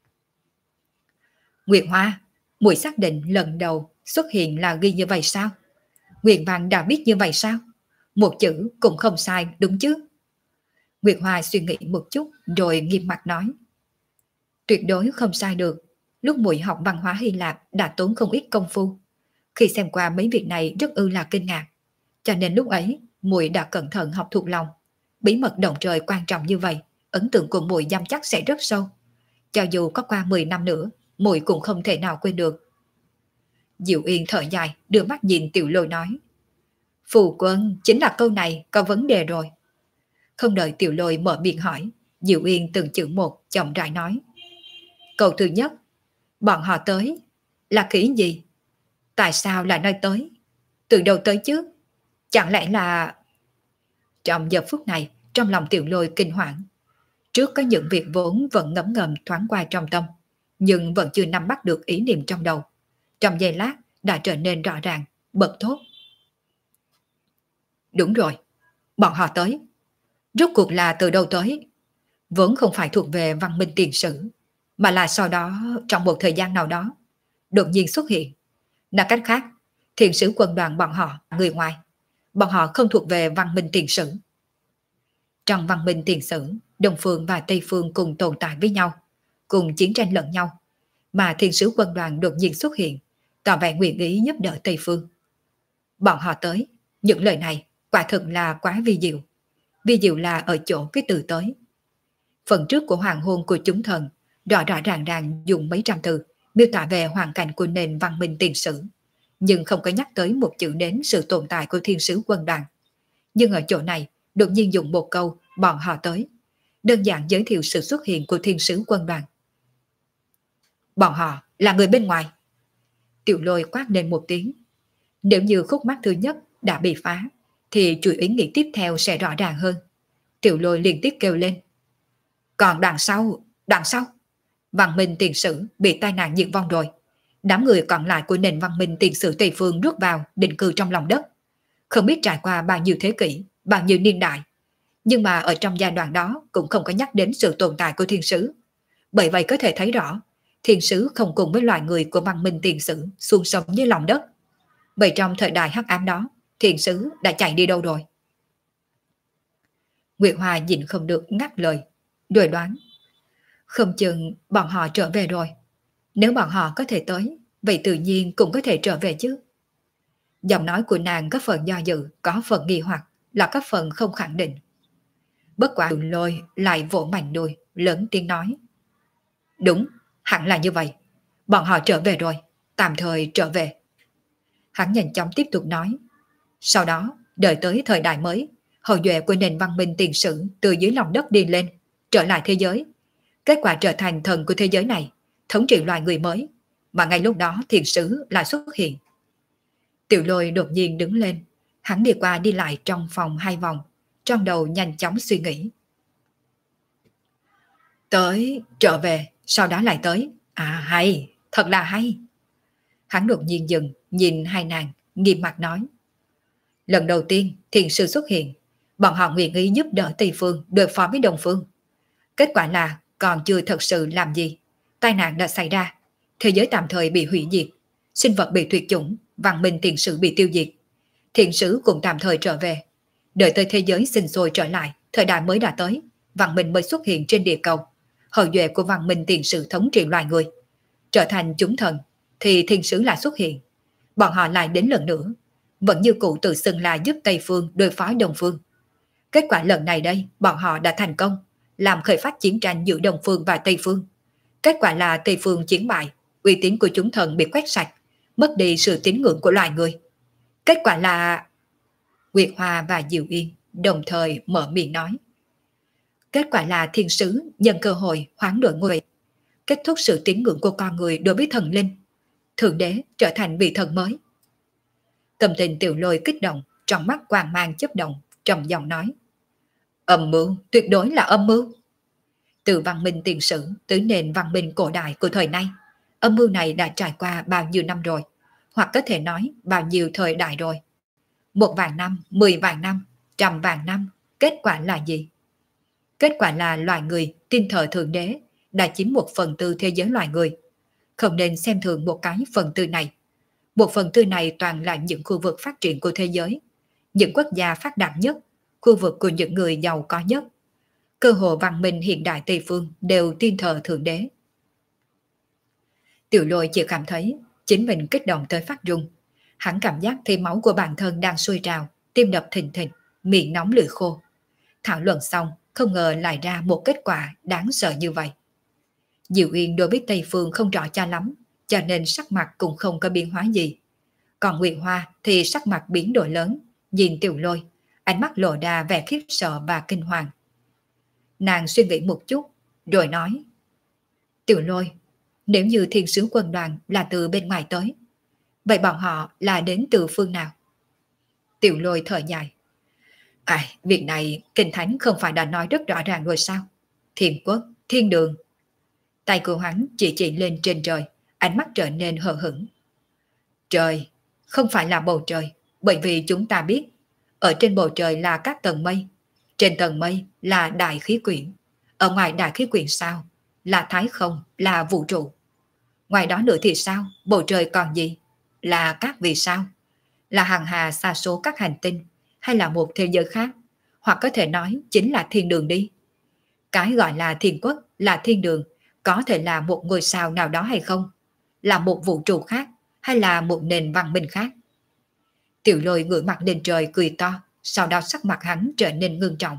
Nguyệt Hoa, muội xác định lần đầu xuất hiện là ghi như vậy sao? Nguyện Văn đã biết như vậy sao? Một chữ cũng không sai đúng chứ? Nguyệt Hoa suy nghĩ một chút rồi nghiêm mặt nói. Tuyệt đối không sai được. Lúc muội học văn hóa Hy Lạp đã tốn không ít công phu. Khi xem qua mấy việc này rất ư là kinh ngạc. Cho nên lúc ấy muội đã cẩn thận học thuộc lòng. Bí mật động trời quan trọng như vậy, ấn tượng của muội dám chắc sẽ rất sâu. Cho dù có qua 10 năm nữa, muội cũng không thể nào quên được. Diệu Yên thở dài, đưa mắt nhìn Tiểu Lôi nói. Phù quân, chính là câu này có vấn đề rồi. Không đợi Tiểu Lôi mở miệng hỏi, Diệu Yên từng chữ một chậm rãi nói. Câu thứ nhất, bọn họ tới, là ý gì? Tại sao lại nói tới? Từ đâu tới chứ? Chẳng lẽ là... Trong giờ phút này, trong lòng Tiểu Lôi kinh hoảng. Trước có những việc vốn vẫn ngấm ngầm thoáng qua trong tâm, nhưng vẫn chưa nắm bắt được ý niệm trong đầu. Trong giây lát đã trở nên rõ ràng, bật thốt. Đúng rồi, bọn họ tới. Rốt cuộc là từ đâu tới? Vốn không phải thuộc về văn minh tiền sử, mà là sau đó trong một thời gian nào đó, đột nhiên xuất hiện. Nói cách khác, thiền sứ quân đoàn bọn họ, người ngoài, bọn họ không thuộc về văn minh tiền sử. Trong văn minh tiền sử, Đông Phương và Tây Phương cùng tồn tại với nhau, cùng chiến tranh lẫn nhau, mà thiên sứ quân đoàn đột nhiên xuất hiện, tỏ vẻ nguyện ý giúp đỡ Tây Phương. Bọn họ tới, những lời này quả thực là quá vi diệu. Vi diệu là ở chỗ cái từ tới. Phần trước của hoàng hôn của chúng thần rõ rõ ràng ràng dùng mấy trăm từ miêu tả về hoàn cảnh của nền văn minh tiền sử, nhưng không có nhắc tới một chữ đến sự tồn tại của thiên sứ quân đoàn. Nhưng ở chỗ này đột nhiên dùng một câu bọn họ tới, đơn giản giới thiệu sự xuất hiện của thiên sứ quân đoàn. Bọn họ là người bên ngoài. Tiểu Lôi quát lên một tiếng. Nếu như khúc mắc thứ nhất đã bị phá, thì chuỗi ý nghĩ tiếp theo sẽ rõ ràng hơn. Tiểu Lôi liên tiếp kêu lên. Còn đằng sau, văn minh tiền sử bị tai nạn diệt vong rồi. Đám người còn lại của nền văn minh tiền sử Tây Phương rút vào định cư trong lòng đất. Không biết trải qua bao nhiêu thế kỷ, bao nhiêu niên đại. Nhưng mà ở trong giai đoạn đó cũng không có nhắc đến sự tồn tại của thiên sứ. Bởi vậy có thể thấy rõ, thiên sứ không cùng với loài người của văn minh tiền sử xuống sống với lòng đất. Vậy trong thời đại hắc ám đó, thiên sứ đã chạy đi đâu rồi? Nguyệt Hoa nhìn không được ngắt lời, rồi đoán. Không chừng bọn họ trở về rồi. Nếu bọn họ có thể tới, vậy tự nhiên cũng có thể trở về chứ. Giọng nói của nàng có phần do dự, có phần nghi hoặc, là có phần không khẳng định. Bất quả Tiểu Lôi lại vỗ mạnh đùi, lớn tiếng nói. Đúng, hẳn là như vậy. Bọn họ trở về rồi, tạm thời trở về. Hắn nhanh chóng tiếp tục nói. Sau đó, đợi tới thời đại mới, hậu duệ của nền văn minh tiền sử từ dưới lòng đất đi lên, trở lại thế giới. Kết quả trở thành thần của thế giới này, thống trị loài người mới. Mà ngay lúc đó thiền sứ lại xuất hiện. Tiểu Lôi đột nhiên đứng lên, hắn đi qua đi lại trong phòng 2 vòng, trong đầu nhanh chóng suy nghĩ. Tới, trở về, sau đó lại tới. À hay, thật là hay. Hắn đột nhiên dừng, nhìn hai nàng, nghiêm mặt nói. Lần đầu tiên thiền sư xuất hiện, bọn họ nguyện ý giúp đỡ Tây Phương đối phó với Đông Phương. Kết quả là còn chưa thật sự làm gì. Tai nạn đã xảy ra, thế giới tạm thời bị hủy diệt, sinh vật bị tuyệt chủng, văn minh thiền sử bị tiêu diệt. Thiền sứ cũng tạm thời trở về. Đợi tới thế giới sinh sôi trở lại, thời đại mới đã tới, văn minh mới xuất hiện trên địa cầu. Hậu duệ của văn minh thiền sử thống trị loài người, trở thành chúng thần, thì thiên sứ lại xuất hiện. Bọn họ lại đến lần nữa, vẫn như cụ tự xưng là giúp Tây Phương đối phó Đông Phương. Kết quả lần này đây, bọn họ đã thành công, làm khởi phát chiến tranh giữa Đông Phương và Tây Phương. Kết quả là Tây Phương chiến bại, uy tín của chúng thần bị quét sạch, mất đi sự tín ngưỡng của loài người. Kết quả là... Nguyệt Hoa và Diệu Yên đồng thời mở miệng nói. Kết quả là thiên sứ nhân cơ hội hoán đổi ngôi, kết thúc sự tín ngưỡng của con người đối với thần linh. Thượng đế trở thành vị thần mới. Tâm tình Tiểu Lôi kích động, trong mắt quang mang chớp động, trầm giọng nói. Âm mưu, tuyệt đối là âm mưu. Từ văn minh tiền sử tới nền văn minh cổ đại của thời nay, âm mưu này đã trải qua bao nhiêu năm rồi, hoặc có thể nói bao nhiêu thời đại rồi. 1.000 năm, 10.000 năm, 100.000 năm, kết quả là gì? Kết quả là loài người tin thờ Thượng Đế đã chiếm 1/4 thế giới loài người. Không nên xem thường một cái phần tư này. 1/4 này toàn là những khu vực phát triển của thế giới, những quốc gia phát đạt nhất, khu vực của những người giàu có nhất. Cơ hội văn minh hiện đại Tây Phương đều tin thờ Thượng Đế. Tiểu Lôi chỉ cảm thấy chính mình kích động tới phát run. Hắn cảm giác thấy máu của bản thân đang sôi trào, tim đập thình thịch, miệng nóng lưỡi khô. Thảo luận xong, không ngờ lại ra một kết quả đáng sợ như vậy. Diệu Yên đối với Tây Phương không rõ cho lắm, cho nên sắc mặt cũng không có biến hóa gì. Còn Nguyệt Hoa thì sắc mặt biến đổi lớn, nhìn Tiểu Lôi, ánh mắt lộ ra vẻ khiếp sợ và kinh hoàng. Nàng suy nghĩ một chút, rồi nói. Tiểu Lôi, nếu như thiên sứ quân đoàn là từ bên ngoài tới, vậy bọn họ là đến từ phương nào? Tiểu Lôi thở dài. Việc này Kinh Thánh không phải đã nói rất rõ ràng rồi sao? Thiên quốc, thiên đường. Tay của hắn chỉ lên trên trời, ánh mắt trở nên hờ hững. Trời, không phải là bầu trời, bởi vì chúng ta biết, ở trên bầu trời là các tầng mây, trên tầng mây là đại khí quyển, ở ngoài đại khí quyển sao? Là thái không, là vũ trụ. Ngoài đó nữa thì sao? Bầu trời còn gì? Là các vì sao? Là hàng hà xa số các hành tinh, hay là một thế giới khác? Hoặc có thể nói chính là thiên đường đi. Cái gọi là thiên quốc, là thiên đường, có thể là một ngôi sao nào đó hay không? Là một vũ trụ khác, hay là một nền văn minh khác? Tiểu Lôi ngửa mặt lên trời cười to, sau đó sắc mặt hắn trở nên ngưng trọng.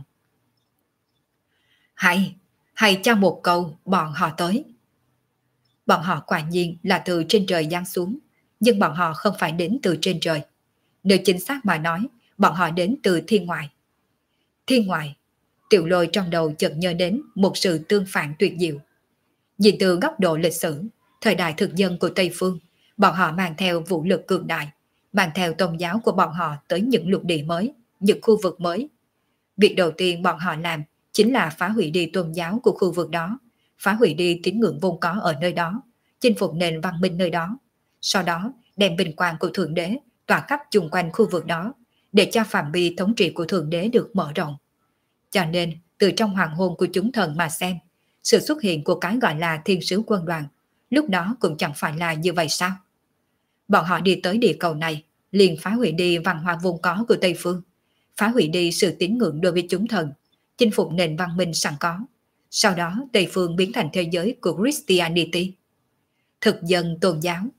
Hay cho một câu bọn họ tới. Bọn họ quả nhiên là từ trên trời giáng xuống, nhưng bọn họ không phải đến từ trên trời. Nếu chính xác mà nói, bọn họ đến từ thiên ngoại. Thiên ngoại, Tiểu Lôi trong đầu chợt nhớ đến một sự tương phản tuyệt diệu. Nhìn từ góc độ lịch sử, thời đại thực dân của Tây Phương, bọn họ mang theo vũ lực cường đại, mang theo tôn giáo của bọn họ tới những lục địa mới, những khu vực mới. Việc đầu tiên bọn họ làm chính là phá hủy đi tôn giáo của khu vực đó, phá hủy đi tín ngưỡng vốn có ở nơi đó, chinh phục nền văn minh nơi đó. Sau đó đem vinh quang của Thượng Đế tỏa khắp chung quanh khu vực đó, để cho phạm vi thống trị của Thượng Đế được mở rộng. Cho nên, từ trong hoàng hôn của chúng thần mà xem, sự xuất hiện của cái gọi là thiên sứ quân đoàn, lúc đó cũng chẳng phải là như vậy sao? Bọn họ đi tới địa cầu này, liền phá hủy đi văn hóa vốn có của Tây Phương, phá hủy đi sự tín ngưỡng đối với chúng thần, chinh phục nền văn minh sẵn có. Sau đó Tây Phương biến thành thế giới của Christianity. Thực dân tôn giáo,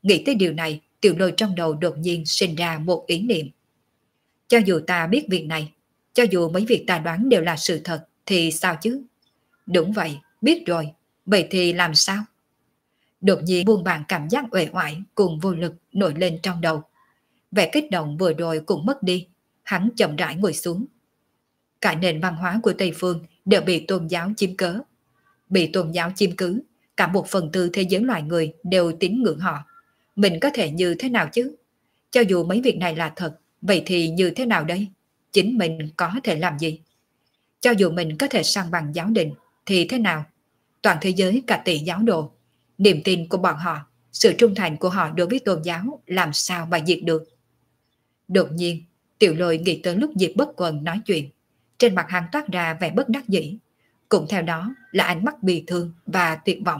Nghĩ tới điều này, Tiểu Lôi trong đầu đột nhiên sinh ra một ý niệm. Cho dù ta biết việc này, cho dù mấy việc ta đoán đều là sự thật, thì sao chứ? Đúng vậy, biết rồi, vậy thì làm sao? Đột nhiên buông bàn cảm giác uể oải cùng vô lực nổi lên trong đầu. Vẻ kích động vừa rồi cũng mất đi, hắn chậm rãi ngồi xuống. Cả nền văn hóa của Tây Phương đều bị tôn giáo chiếm cớ. Bị tôn giáo chiếm cứ, cả 1/4 thế giới loài người đều tín ngưỡng họ. Mình có thể như thế nào chứ? Cho dù mấy việc này là thật, vậy thì như thế nào đây? Chính mình có thể làm gì? Cho dù mình có thể sang bằng giáo đình, thì thế nào? Toàn thế giới cả tỷ giáo đồ, niềm tin của bọn họ, sự trung thành của họ đối với tôn giáo làm sao mà diệt được? Đột nhiên, Tiểu Lôi nghĩ tới lúc Diệp Bất Quần nói chuyện. Trên mặt hắn toát ra vẻ bất đắc dĩ. Cũng theo đó là ánh mắt bi thương và tuyệt vọng.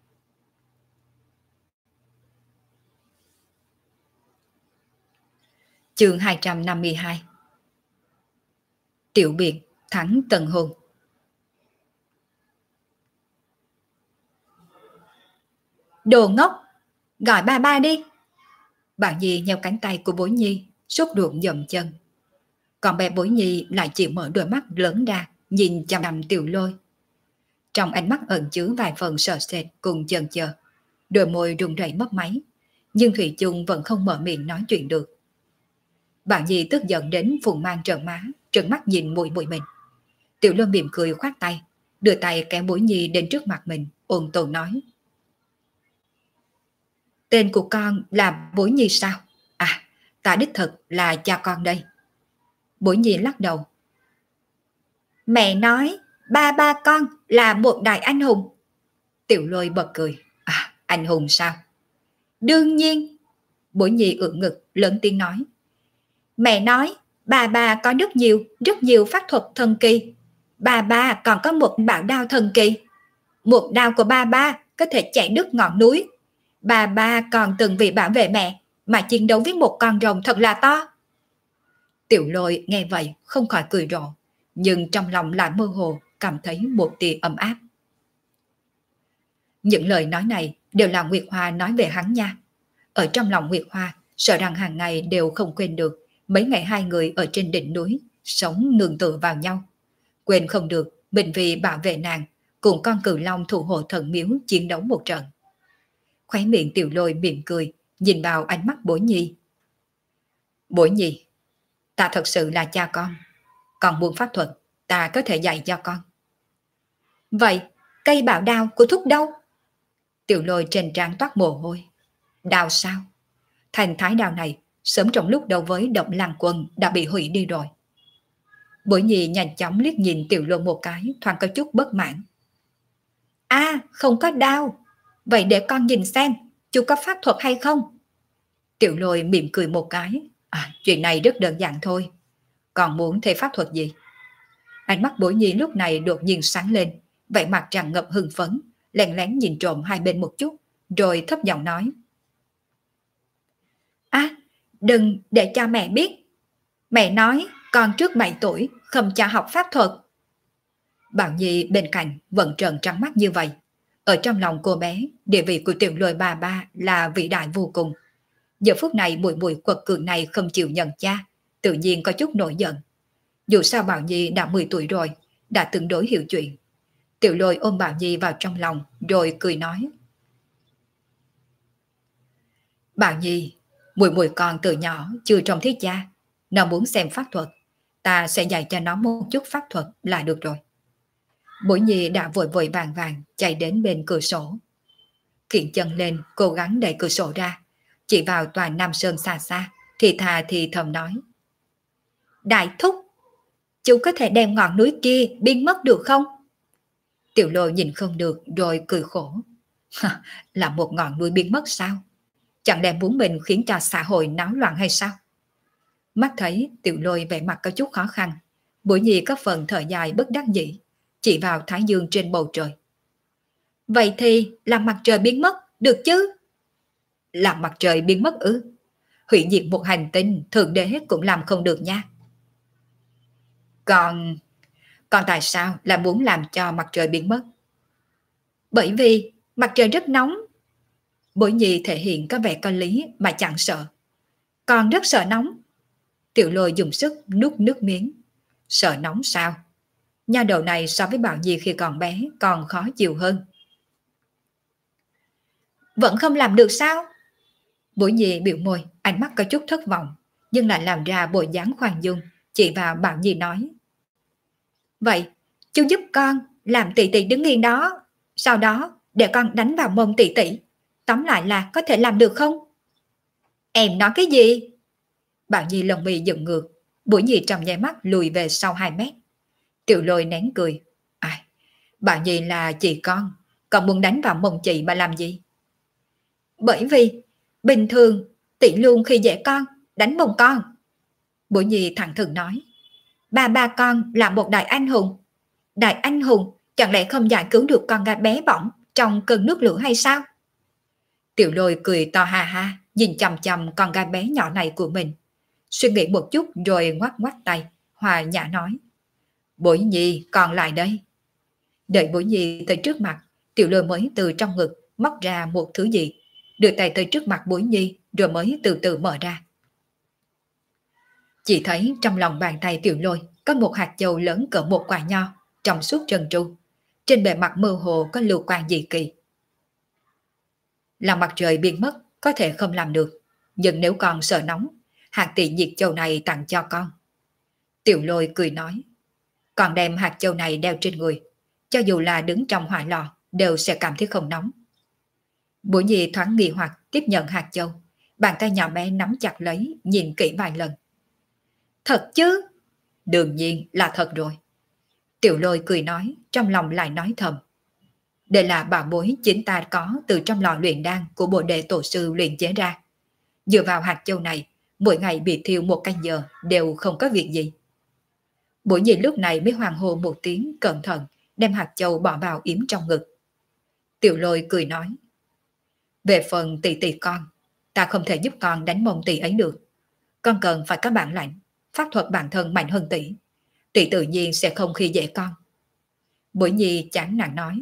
Chương 252. Tiểu biệt thắng tần hồn. Đồ ngốc, gọi ba ba đi. Bạn Nhi nheo cánh tay của Bối Nhi, sốt ruột dậm chân. Còn bé Bối Nhi lại chịu mở đôi mắt lớn ra, nhìn chằm chằm Tiểu Lôi. Trong ánh mắt ẩn chứa vài phần sợ sệt cùng chần chờ, đôi môi run rẩy mấp máy, nhưng Thủy chung vẫn không mở miệng nói chuyện được. Bạn Nhi tức giận đến phùng mang trợn má, trợn mắt nhìn mùi mình. Tiểu Lôi mỉm cười khoát tay, đưa tay kéo Bối Nhi đến trước mặt mình, ôn tồn nói: Tên của con là Bối Nhi sao? À, ta đích thực là cha con đây. Bối Nhi lắc đầu. Mẹ nói ba ba con là một đại anh hùng. Tiểu Lôi bật cười. À, anh hùng sao? Đương nhiên. Bối Nhi ưỡn ngực lớn tiếng nói. Mẹ nói bà bà có rất nhiều pháp thuật thần kỳ. Bà bà còn có một bảo đao thần kỳ. Một đao của ba ba có thể chảy đứt ngọn núi. Bà ba còn từng vì bảo vệ mẹ mà chiến đấu với một con rồng thật là to. Tiểu Lôi nghe vậy không khỏi cười rộ, nhưng trong lòng lại mơ hồ cảm thấy một tia ấm áp. Những lời nói này đều là Nguyệt Hoa nói về hắn nha. Ở trong lòng Nguyệt Hoa, sợ rằng hàng ngày đều không quên được mấy ngày hai người ở trên đỉnh núi sống nương tựa vào nhau. Quên không được mình vì bảo vệ nàng cùng con cừu long thủ hộ thần miếu chiến đấu một trận. Khóe miệng Tiểu Lôi mỉm cười, nhìn vào ánh mắt Bối Nhi. Bối Nhi, ta thật sự là cha con. Còn buôn pháp thuật, ta có thể dạy cho con. Vậy, cây bảo đao của thúc đâu? Tiểu Lôi trên trán toát mồ hôi. Đao sao? Thành thái đao này, sớm trong lúc đấu với Động Lăng Quân đã bị hủy đi rồi. Bối Nhi nhanh chóng liếc nhìn Tiểu Lôi một cái, thoáng có chút bất mãn. À, không có đao. Vậy để con nhìn xem, chú có pháp thuật hay không? Tiểu Lôi mỉm cười một cái. À, chuyện này rất đơn giản thôi. Còn muốn thêm pháp thuật gì? Ánh mắt Bối Nhi lúc này đột nhiên sáng lên, vẻ mặt tràn ngập hưng phấn, lén lén nhìn trộm hai bên một chút, rồi thấp giọng nói. À, đừng để cho mẹ biết. Mẹ nói con trước 7 tuổi không cho học pháp thuật. Bảo Nhi bên cạnh vẫn trợn trắng mắt như vậy. Ở trong lòng cô bé, địa vị của Tiểu Lôi bà ba là vĩ đại vô cùng. Giờ phút này muội muội quật cường này không chịu nhận cha, tự nhiên có chút nổi giận. Dù sao Bảo Nhi đã 10 tuổi rồi, đã tương đối hiểu chuyện. Tiểu Lôi ôm Bảo Nhi vào trong lòng, rồi cười nói. Bảo Nhi, muội muội con từ nhỏ chưa trông thấy cha, nó muốn xem pháp thuật, ta sẽ dạy cho nó một chút pháp thuật là được rồi. Bối Nhi đã vội vội vàng vàng chạy đến bên cửa sổ. Kiện chân lên, cố gắng đẩy cửa sổ ra, chỉ vào tòa Nam Sơn xa xa, thì thà thì thầm nói. Đại thúc, chú có thể đem ngọn núi kia biến mất được không? Tiểu Lôi nhìn không được rồi cười khổ. Là một ngọn núi biến mất sao? Chẳng lẽ muốn mình khiến cho xã hội náo loạn hay sao? Mắt thấy Tiểu Lôi vẻ mặt có chút khó khăn, Bối Nhi có phần thở dài bất đắc dĩ, chỉ vào thái dương trên bầu trời. Vậy thì làm mặt trời biến mất, được chứ? Làm mặt trời biến mất ư? Hủy diệt một hành tinh, Thượng Đế cũng làm không được nha. Còn tại sao lại muốn làm cho mặt trời biến mất? Bởi vì mặt trời rất nóng. Bối nhi thể hiện có vẻ có lý mà chẳng sợ. Con rất sợ nóng. Tiểu Lôi dùng sức nuốt nước miếng. Sợ nóng sao? Nha đầu này so với Bảo Nhi khi còn bé còn khó chịu hơn. Vẫn không làm được sao? Bối Nhi biểu môi, ánh mắt có chút thất vọng, nhưng lại làm ra bộ dáng khoan dung, chỉ vào Bảo Nhi nói. Vậy, chú giúp con làm tỷ tỷ đứng yên đó, sau đó để con đánh vào mông tỷ tỷ. Tóm lại là có thể làm được không? Em nói cái gì? Bảo Nhi lông mi dựng ngược, Bối Nhi trong nháy mắt lùi về sau 2 mét. Tiểu Lôi nén cười. Ai, Bảo Nhi là chị con muốn đánh vào mông chị mà làm gì? Bởi vì bình thường tỷ luôn khi dễ con, đánh mông con. Bối Nhi thẳng thừng nói. Ba con là một đại anh hùng. Đại anh hùng chẳng lẽ không giải cứu được con gái bé bỏng trong cơn nước lửa hay sao? Tiểu Lôi cười to ha ha, nhìn chằm chằm con gái bé nhỏ này của mình. Suy nghĩ một chút rồi ngoắc ngoắc tay, hòa nhã nói. Bối Nhi còn lại đây. Đợi Bối Nhi tới trước mặt, Tiểu Lôi mới từ trong ngực móc ra một thứ gì, đưa tay tới trước mặt Bối Nhi rồi mới từ từ mở ra. Chỉ thấy trong lòng bàn tay Tiểu Lôi có một hạt châu lớn cỡ một quả nho, trong suốt trơn tru. Trên bề mặt mơ hồ có lưu quang dị kỳ. Là mặt trời biến mất có thể không làm được, nhưng nếu con sợ nóng, hạt tỷ nhiệt châu này tặng cho con. Tiểu Lôi cười nói. Con đem hạt châu này đeo trên người, cho dù là đứng trong hỏa lò đều sẽ cảm thấy không nóng. Bối Nhi thoáng nghi hoặc tiếp nhận hạt châu, bàn tay nhỏ bé nắm chặt lấy, nhìn kỹ vài lần. Thật chứ? Đương nhiên là thật rồi. Tiểu Lôi cười nói, trong lòng lại nói thầm. Đây là bảo bối chính ta có từ trong lò luyện đan của Bồ Đề Tổ Sư luyện chế ra. Dựa vào hạt châu này, mỗi ngày bị thiêu 1 canh giờ đều không có việc gì. Bối Nhi lúc này mới hoàng hô một tiếng cẩn thận, đem hạt châu bỏ vào yếm trong ngực. Tiểu Lôi cười nói. Về phần tỷ tỷ con, ta không thể giúp con đánh mông tỷ ấy được. Con cần phải có bản lãnh, pháp thuật bản thân mạnh hơn tỷ. Tỷ tự nhiên sẽ không khi dễ con. Bối Nhi chán nản nói.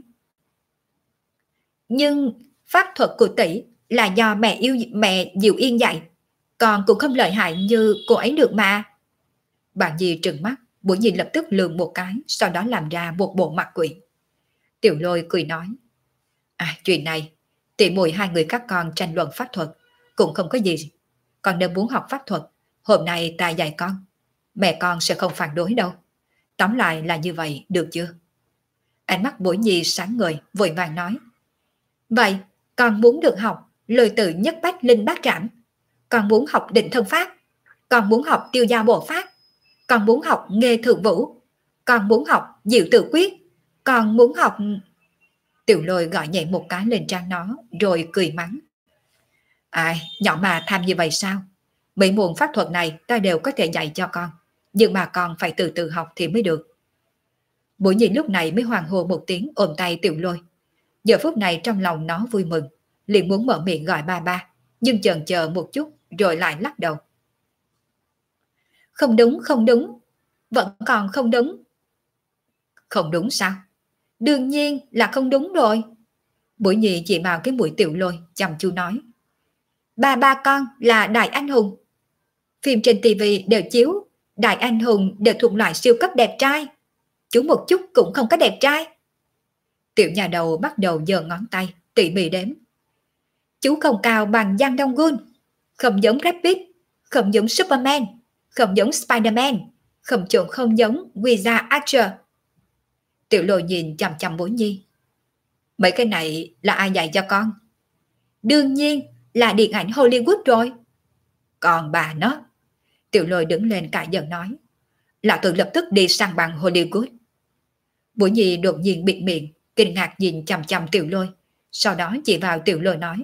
Nhưng pháp thuật của tỷ là do mẹ Diệu Yên dạy. Con cũng không lợi hại như cô ấy được mà. Bạn Nhi trừng mắt, Bối Nhi lập tức lườm một cái, sau đó làm ra một bộ mặt quỷ. Tiểu Lôi cười nói. Chuyện này, tỷ muội 2 người các con tranh luận pháp thuật, cũng không có gì. Con nếu muốn học pháp thuật, hôm nay ta dạy con. Mẹ con sẽ không phản đối đâu. Tóm lại là như vậy, được chưa? Ánh mắt Bối Nhi sáng ngời, vội vàng nói. Vậy, con muốn được học lời tự nhất bách linh bát trảm. Con muốn học định thân pháp. Con muốn học tiêu giao bộ pháp. Con muốn học nghề thượng vũ. Con muốn học diệu tự quyết. Con muốn học... Tiểu Lôi gọi nhẹ một cái lên trán nó, rồi cười mắng. Nhỏ mà tham như vậy sao? Mấy môn pháp thuật này ta đều có thể dạy cho con, nhưng mà con phải từ từ học thì mới được. Bối Nhi lúc này mới hoàng hô một tiếng ôm tay Tiểu Lôi. Giờ phút này trong lòng nó vui mừng, liền muốn mở miệng gọi ba, nhưng chần chờ một chút rồi lại lắc đầu. Không đúng, vẫn còn không đúng. Không đúng sao? Đương nhiên là không đúng rồi. Bối Nhi chỉ vào cái mũi Tiểu Lôi, chăm chú nói. Ba con là đại anh hùng. Phim trên tivi đều chiếu, đại anh hùng đều thuộc loại siêu cấp đẹp trai. Chú một chút cũng không có đẹp trai. Tiểu nhà đầu bắt đầu giơ ngón tay, tỉ mỉ đếm. Chú không cao bằng Giang Dong-gun, không giống Brad Pitt, không giống Superman, không giống Spiderman, không giống Wizard Archer. Tiểu Lôi nhìn chằm chằm Bối Nhi. Mấy cái này là ai dạy cho con? Đương nhiên là điện ảnh Hollywood rồi. Còn bà nó. Tiểu Lôi đứng lên cãi giận nói. Lão tử lập tức đi sang bằng Hollywood. Bối Nhi đột nhiên bịt miệng, kinh ngạc nhìn chằm chằm Tiểu Lôi, sau đó chỉ vào Tiểu Lôi nói.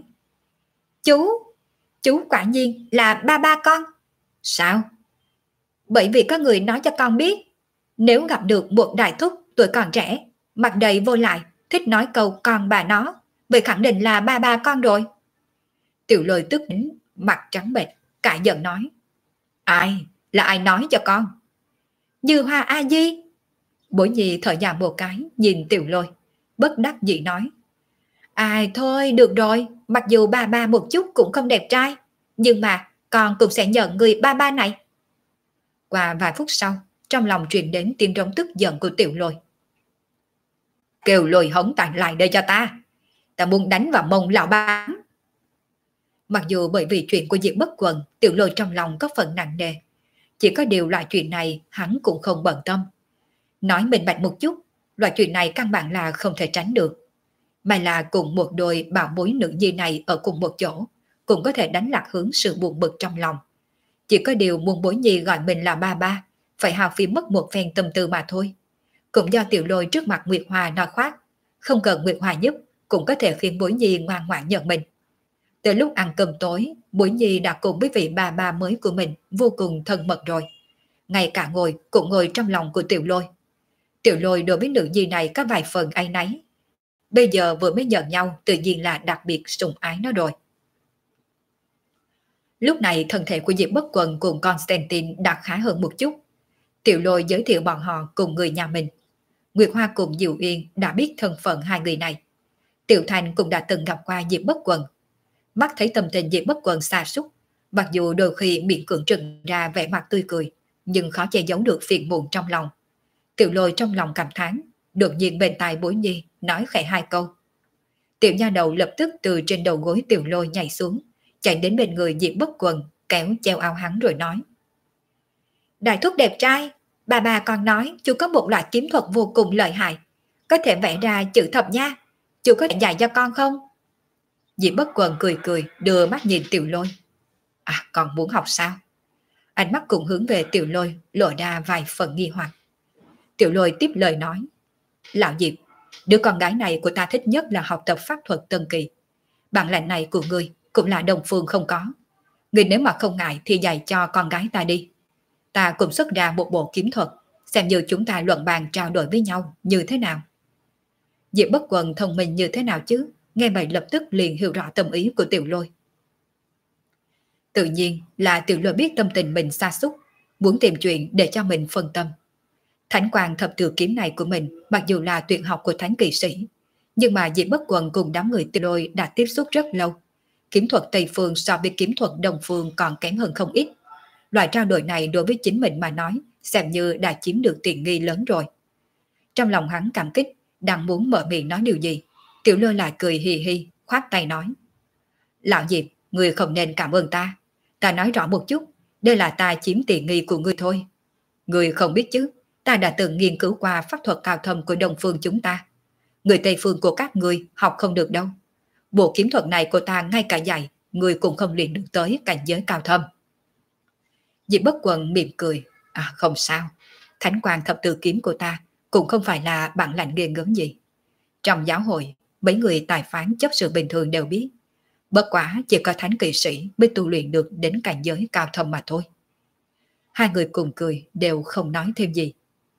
Chú quả nhiên là ba con. Sao? Bởi vì có người nói cho con biết, nếu gặp được một đại thúc tuổi còn trẻ, mặt đầy vô lại, thích nói câu con bà nó, vậy khẳng định là ba con rồi. Tiểu Lôi tức đến mặt trắng bệch, cãi giận nói. Là ai nói cho con? Như Hoa A Di. Bối Nhi thở dài một cái, nhìn Tiểu Lôi, bất đắc dĩ nói. Thôi được rồi, mặc dù ba ba một chút cũng không đẹp trai, nhưng mà con cũng sẽ nhận người ba ba này. Qua vài phút sau, trong lòng truyền đến tiếng rống tức giận của Tiểu Lôi. Kêu Lôi hống tặng lại đây cho ta. Ta muốn đánh vào mông lão ba. Mặc dù bởi vì chuyện của Diệp Bất Quần, Tiểu Lôi trong lòng có phần nặng nề. Chỉ có điều loại chuyện này hắn cũng không bận tâm. Nói minh bạch một chút, loại chuyện này căn bản là không thể tránh được. Mà là cùng một đôi bảo bối nữ nhi này ở cùng một chỗ, cũng có thể đánh lạc hướng sự buồn bực trong lòng. Chỉ có điều muốn bối nhi gọi mình là ba ba, phải hao phí mất một phen tâm tư mà thôi. Cũng do Tiểu Lôi trước mặt Nguyệt Hoa nói khoác, không cần Nguyệt Hoa giúp, cũng có thể khiến bối nhi ngoan ngoãn nhận mình. Từ lúc ăn cơm tối, bối nhi đã cùng với vị ba ba mới của mình vô cùng thân mật rồi. Ngay cả ngồi cũng ngồi trong lòng của Tiểu Lôi. Tiểu Lôi đối với nữ nhi này có vài phần áy náy. Bây giờ vừa mới nhận nhau tự nhiên là đặc biệt sủng ái nó rồi. Lúc này thân thể của Diệp Bất Quần cùng Constantine đã khá hơn một chút. Tiểu Lôi giới thiệu bọn họ cùng người nhà mình. Nguyệt Hoa cùng Diệu Yên đã biết thân phận hai người này. Tiểu Thành cũng đã từng gặp qua Diệp Bất Quần. Mắt thấy tâm tình Diệp Bất Quần sa sút, mặc dù đôi khi miệng cưỡng trừng ra vẻ mặt tươi cười, nhưng khó che giấu được phiền muộn trong lòng. Tiểu Lôi trong lòng cảm thán, đột nhiên bên tai Bối Nhi nói khẽ hai câu. Tiểu nha đầu lập tức từ trên đầu gối Tiểu Lôi nhảy xuống, chạy đến bên người Diệp Bất Quần, kéo treo áo hắn rồi nói. Đại thúc đẹp trai, bà còn nói chú có một loại kiếm thuật vô cùng lợi hại, có thể vẽ ra chữ thập nha, chú có thể dạy cho con không? Diệp Bất Quần cười cười đưa mắt nhìn Tiểu Lôi. À, con muốn học sao? Ánh mắt cũng hướng về Tiểu Lôi, lộ ra vài phần nghi hoặc. Tiểu Lôi tiếp lời nói. Lão Diệp, đứa con gái này của ta thích nhất là học tập pháp thuật tân kỳ. Bản lĩnh này của ngươi cũng là Đồng Phương không có. Ngươi nếu mà không ngại thì dạy cho con gái ta đi. Ta cũng xuất ra một bộ kiếm thuật, xem như chúng ta luận bàn trao đổi với nhau như thế nào. Diệp Bất Quần thông minh như thế nào chứ? Nghe vậy lập tức liền hiểu rõ tâm ý của Tiểu Lôi. Tự nhiên là Tiểu Lôi biết tâm tình mình sa sút, muốn tìm chuyện để cho mình phân tâm. Thánh quang thập tự kiếm này của mình mặc dù là tuyệt học của thánh kỵ sĩ, nhưng mà Diệp Bất Quần cùng đám người Tiểu Lôi đã tiếp xúc rất lâu. Kiếm thuật Tây Phương so với kiếm thuật Đông Phương còn kém hơn không ít. Loại trao đổi này đối với chính mình mà nói, xem như đã chiếm được tiện nghi lớn rồi. Trong lòng hắn cảm kích, đang muốn mở miệng nói điều gì, Tiểu Lôi lại cười hì hì, khoát tay nói. Lão Diệp, ngươi không nên cảm ơn ta. Ta nói rõ một chút, đây là ta chiếm tiện nghi của ngươi thôi. Ngươi không biết chứ, ta đã từng nghiên cứu qua pháp thuật cao thâm của Đông Phương chúng ta. Người Tây Phương của các ngươi học không được đâu. Bộ kiếm thuật này của ta ngay cả dạy, ngươi cũng không luyện được tới cảnh giới cao thâm. Diệp Bất Quần mỉm cười. À, không sao, thánh quang thập tự kiếm của ta cũng không phải là bản lãnh ghê gớm gì. Trong giáo hội, mấy người tài phán chấp sự bình thường đều biết. Bất quá chỉ có thánh kỵ sĩ mới tu luyện được đến cảnh giới cao thâm mà thôi. Hai người cùng cười, đều không nói thêm gì.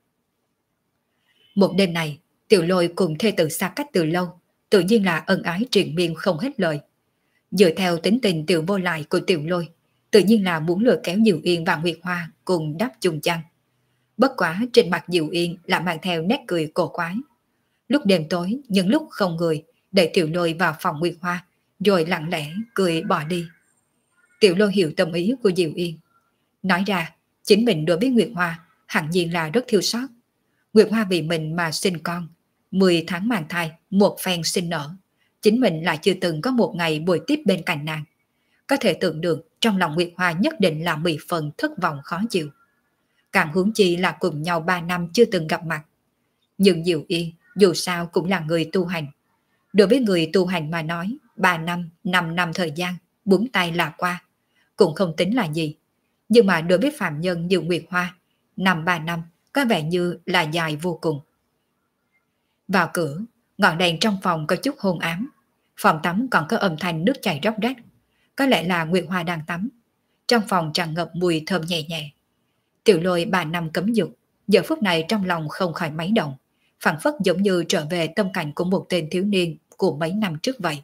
Một đêm này, Tiểu Lôi cùng thê tử xa cách từ lâu, tự nhiên là ân ái triền miên không hết lời. Dựa theo tính tình Tiểu vô lại của Tiểu Lôi, tự nhiên là muốn lừa kéo Diệu Yên và Nguyệt Hoa cùng đắp chung chăn. Bất quá trên mặt Diệu Yên lại mang theo nét cười cổ quái. Lúc đêm tối, những lúc không người, đẩy Tiểu Lôi vào phòng Nguyệt Hoa, rồi lặng lẽ cười bỏ đi. Tiểu Lôi hiểu tâm ý của Diệu Yên. Nói ra, chính mình đối với Nguyệt Hoa hẳn nhiên là rất thiếu sót. Nguyệt Hoa vì mình mà sinh con, 10 tháng mang thai, một phen sinh nở. Chính mình lại chưa từng có một ngày buổi tiếp bên cạnh nàng. Có thể tưởng được trong lòng Nguyệt Hoa nhất định là 10 phần thất vọng khó chịu. Càng huống chi là cùng nhau 3 năm chưa từng gặp mặt. Nhưng Diệu Yên dù sao cũng là người tu hành. Đối với người tu hành mà nói, 3 năm, 5 năm thời gian, búng tay là qua, cũng không tính là gì. Nhưng mà đối với phạm nhân như Nguyệt Hoa, 3 năm có vẻ như là dài vô cùng. Vào cửa, ngọn đèn trong phòng có chút hôn ám. Phòng tắm còn có âm thanh nước chảy róc rách. Có lẽ là Nguyệt Hoa đang tắm. Trong phòng tràn ngập mùi thơm nhẹ nhẹ. Tiểu Lôi 3 năm cấm dục, giờ phút này trong lòng không khỏi máy động, phảng phất giống như trở về tâm cảnh của một tên thiếu niên của mấy năm trước vậy.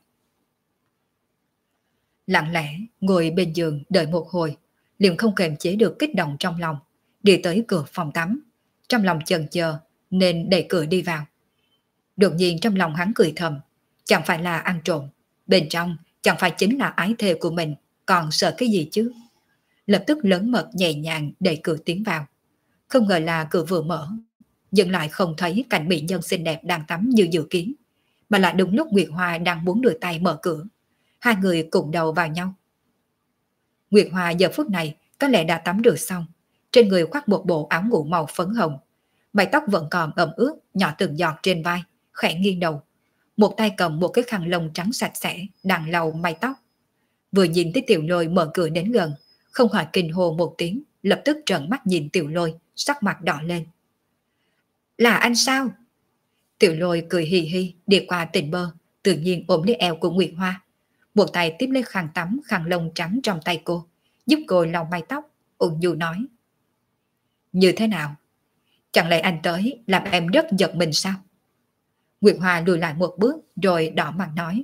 Lặng lẽ ngồi bên giường đợi một hồi, liền không kềm chế được kích động trong lòng, đi tới cửa phòng tắm, trong lòng chần chờ nên đẩy cửa đi vào. Đột nhiên trong lòng hắn cười thầm, chẳng phải là ăn trộm, bên trong chẳng phải chính là ái thề của mình, còn sợ cái gì chứ? Lập tức lớn mật nhẹ nhàng đẩy cửa tiến vào. Không ngờ là cửa vừa mở, dừng lại không thấy cảnh mỹ nhân xinh đẹp đang tắm như dự kiến, mà lại đúng lúc Nguyệt Hoa đang muốn đưa tay mở cửa. Hai người cùng đầu vào nhau. Nguyệt Hoa giờ phút này có lẽ đã tắm rửa xong, trên người khoác một bộ áo ngủ màu phấn hồng, mái tóc vẫn còn ẩm ướt nhỏ từng giọt trên vai, khẽ nghiêng đầu, một tay cầm một cái khăn lông trắng sạch sẽ đang lau mái tóc. Vừa nhìn thấy Tiểu Lôi mở cửa đến gần, không khỏi kinh hô một tiếng, lập tức trợn mắt nhìn Tiểu Lôi, sắc mặt đỏ lên. Là anh sao? Tiểu Lôi cười hì hì đi qua Tình Bơ, tự nhiên ôm lấy eo của Nguyệt Hoa, một tay tiếp lấy khăn tắm khăn lông trắng trong tay cô, giúp cô lau mái tóc, ôn nhu nói. Như thế nào? Chẳng lẽ anh tới làm em rất giật mình sao? Nguyệt Hoa lùi lại một bước rồi đỏ mặt nói.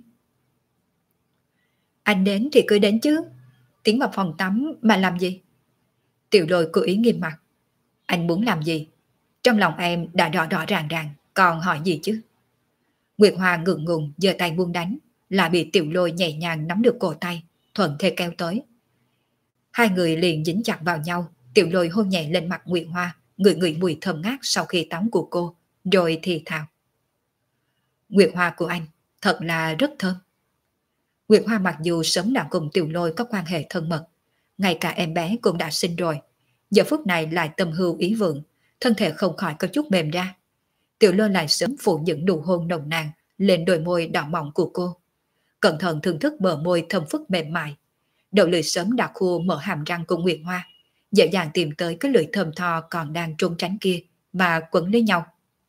Anh đến thì cứ đến chứ, tiến vào phòng tắm mà làm gì? Tiểu Lôi cố ý nghiêm mặt. Anh muốn làm gì? Trong lòng em đã rõ rõ ràng ràng, còn hỏi gì chứ? Nguyệt Hoa ngượng ngùng giơ tay buông đánh, là bị Tiểu Lôi nhẹ nhàng nắm được cổ tay, thuận thế kéo tới. Hai người liền dính chặt vào nhau, Tiểu Lôi hôn nhẹ lên mặt Nguyệt Hoa, ngửi mùi thơm ngát sau khi tắm của cô, rồi thì thào. Nguyệt Hoa của anh thật là rất thơm. Nguyệt Hoa mặc dù sớm đã cùng Tiểu Lôi có quan hệ thân mật, ngay cả em bé cũng đã sinh rồi, giờ phút này lại tâm hưu ý vượng, thân thể không khỏi có chút mềm ra. Tiểu Lôi lại sớm phủ những nụ hôn nồng nàn lên đôi môi đỏ mọng của cô, cẩn thận thưởng thức bờ môi thơm phức mềm mại. Đầu lưỡi sớm đã khô mở hàm răng của Nguyệt Hoa, dễ dàng tìm tới cái lưỡi thơm tho còn đang trốn tránh kia mà quấn lấy nhau.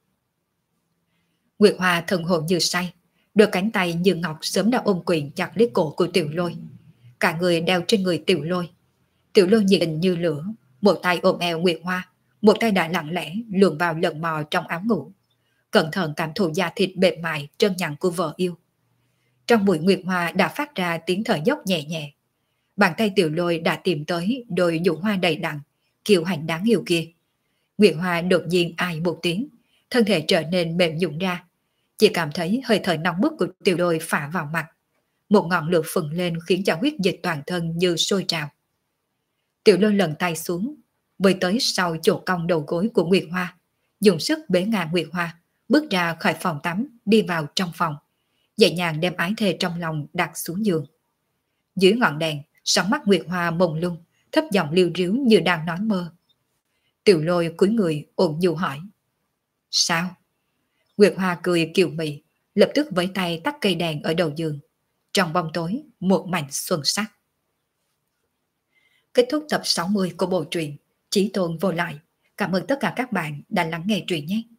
Nguyệt Hoa thần hồn như say, đôi cánh tay như ngọc sớm đã ôm quyền chặt lấy cổ của Tiểu Lôi, cả người đeo trên người Tiểu Lôi. Tiểu Lôi nhiệt tình như lửa, một tay ôm eo Nguyệt Hoa, một tay đã lặng lẽ luồn vào lần mò trong áo ngủ, cẩn thận cảm thụ da thịt mềm mại trơn nhẵn của vợ yêu. Trong mũi Nguyệt Hoa đã phát ra tiếng thở dốc nhẹ nhẹ. Bàn tay Tiểu Lôi đã tìm tới đôi dụ hoa đầy đặn, kiêu hãnh đáng yêu kia. Nguyệt Hoa đột nhiên ai một tiếng, thân thể trở nên mềm nhũn ra, chỉ cảm thấy hơi thở nóng bức của Tiểu Lôi phả vào mặt. Một ngọn lửa phừng lên khiến cho huyết dịch toàn thân như sôi trào. Tiểu Lôi lần tay xuống, với tới sau chỗ cong đầu gối của Nguyệt Hoa, dùng sức bế ngang Nguyệt Hoa, bước ra khỏi phòng tắm, đi vào trong phòng, nhẹ nhàng đem ái thề trong lòng đặt xuống giường. Dưới ngọn đèn, sáng mắt Nguyệt Hoa mông lung, thấp giọng liêu ríu như đang nói mơ. Tiểu Lôi cúi người ôm nhu hỏi. Sao? Nguyệt Hoa cười kiều mị, lập tức với tay tắt cây đèn ở đầu giường. Trong bóng tối, một mảnh xuân sắc. Kết thúc tập 60 của bộ truyện Chí Tôn Vô Lại. Cảm ơn tất cả các bạn đã lắng nghe truyện nhé.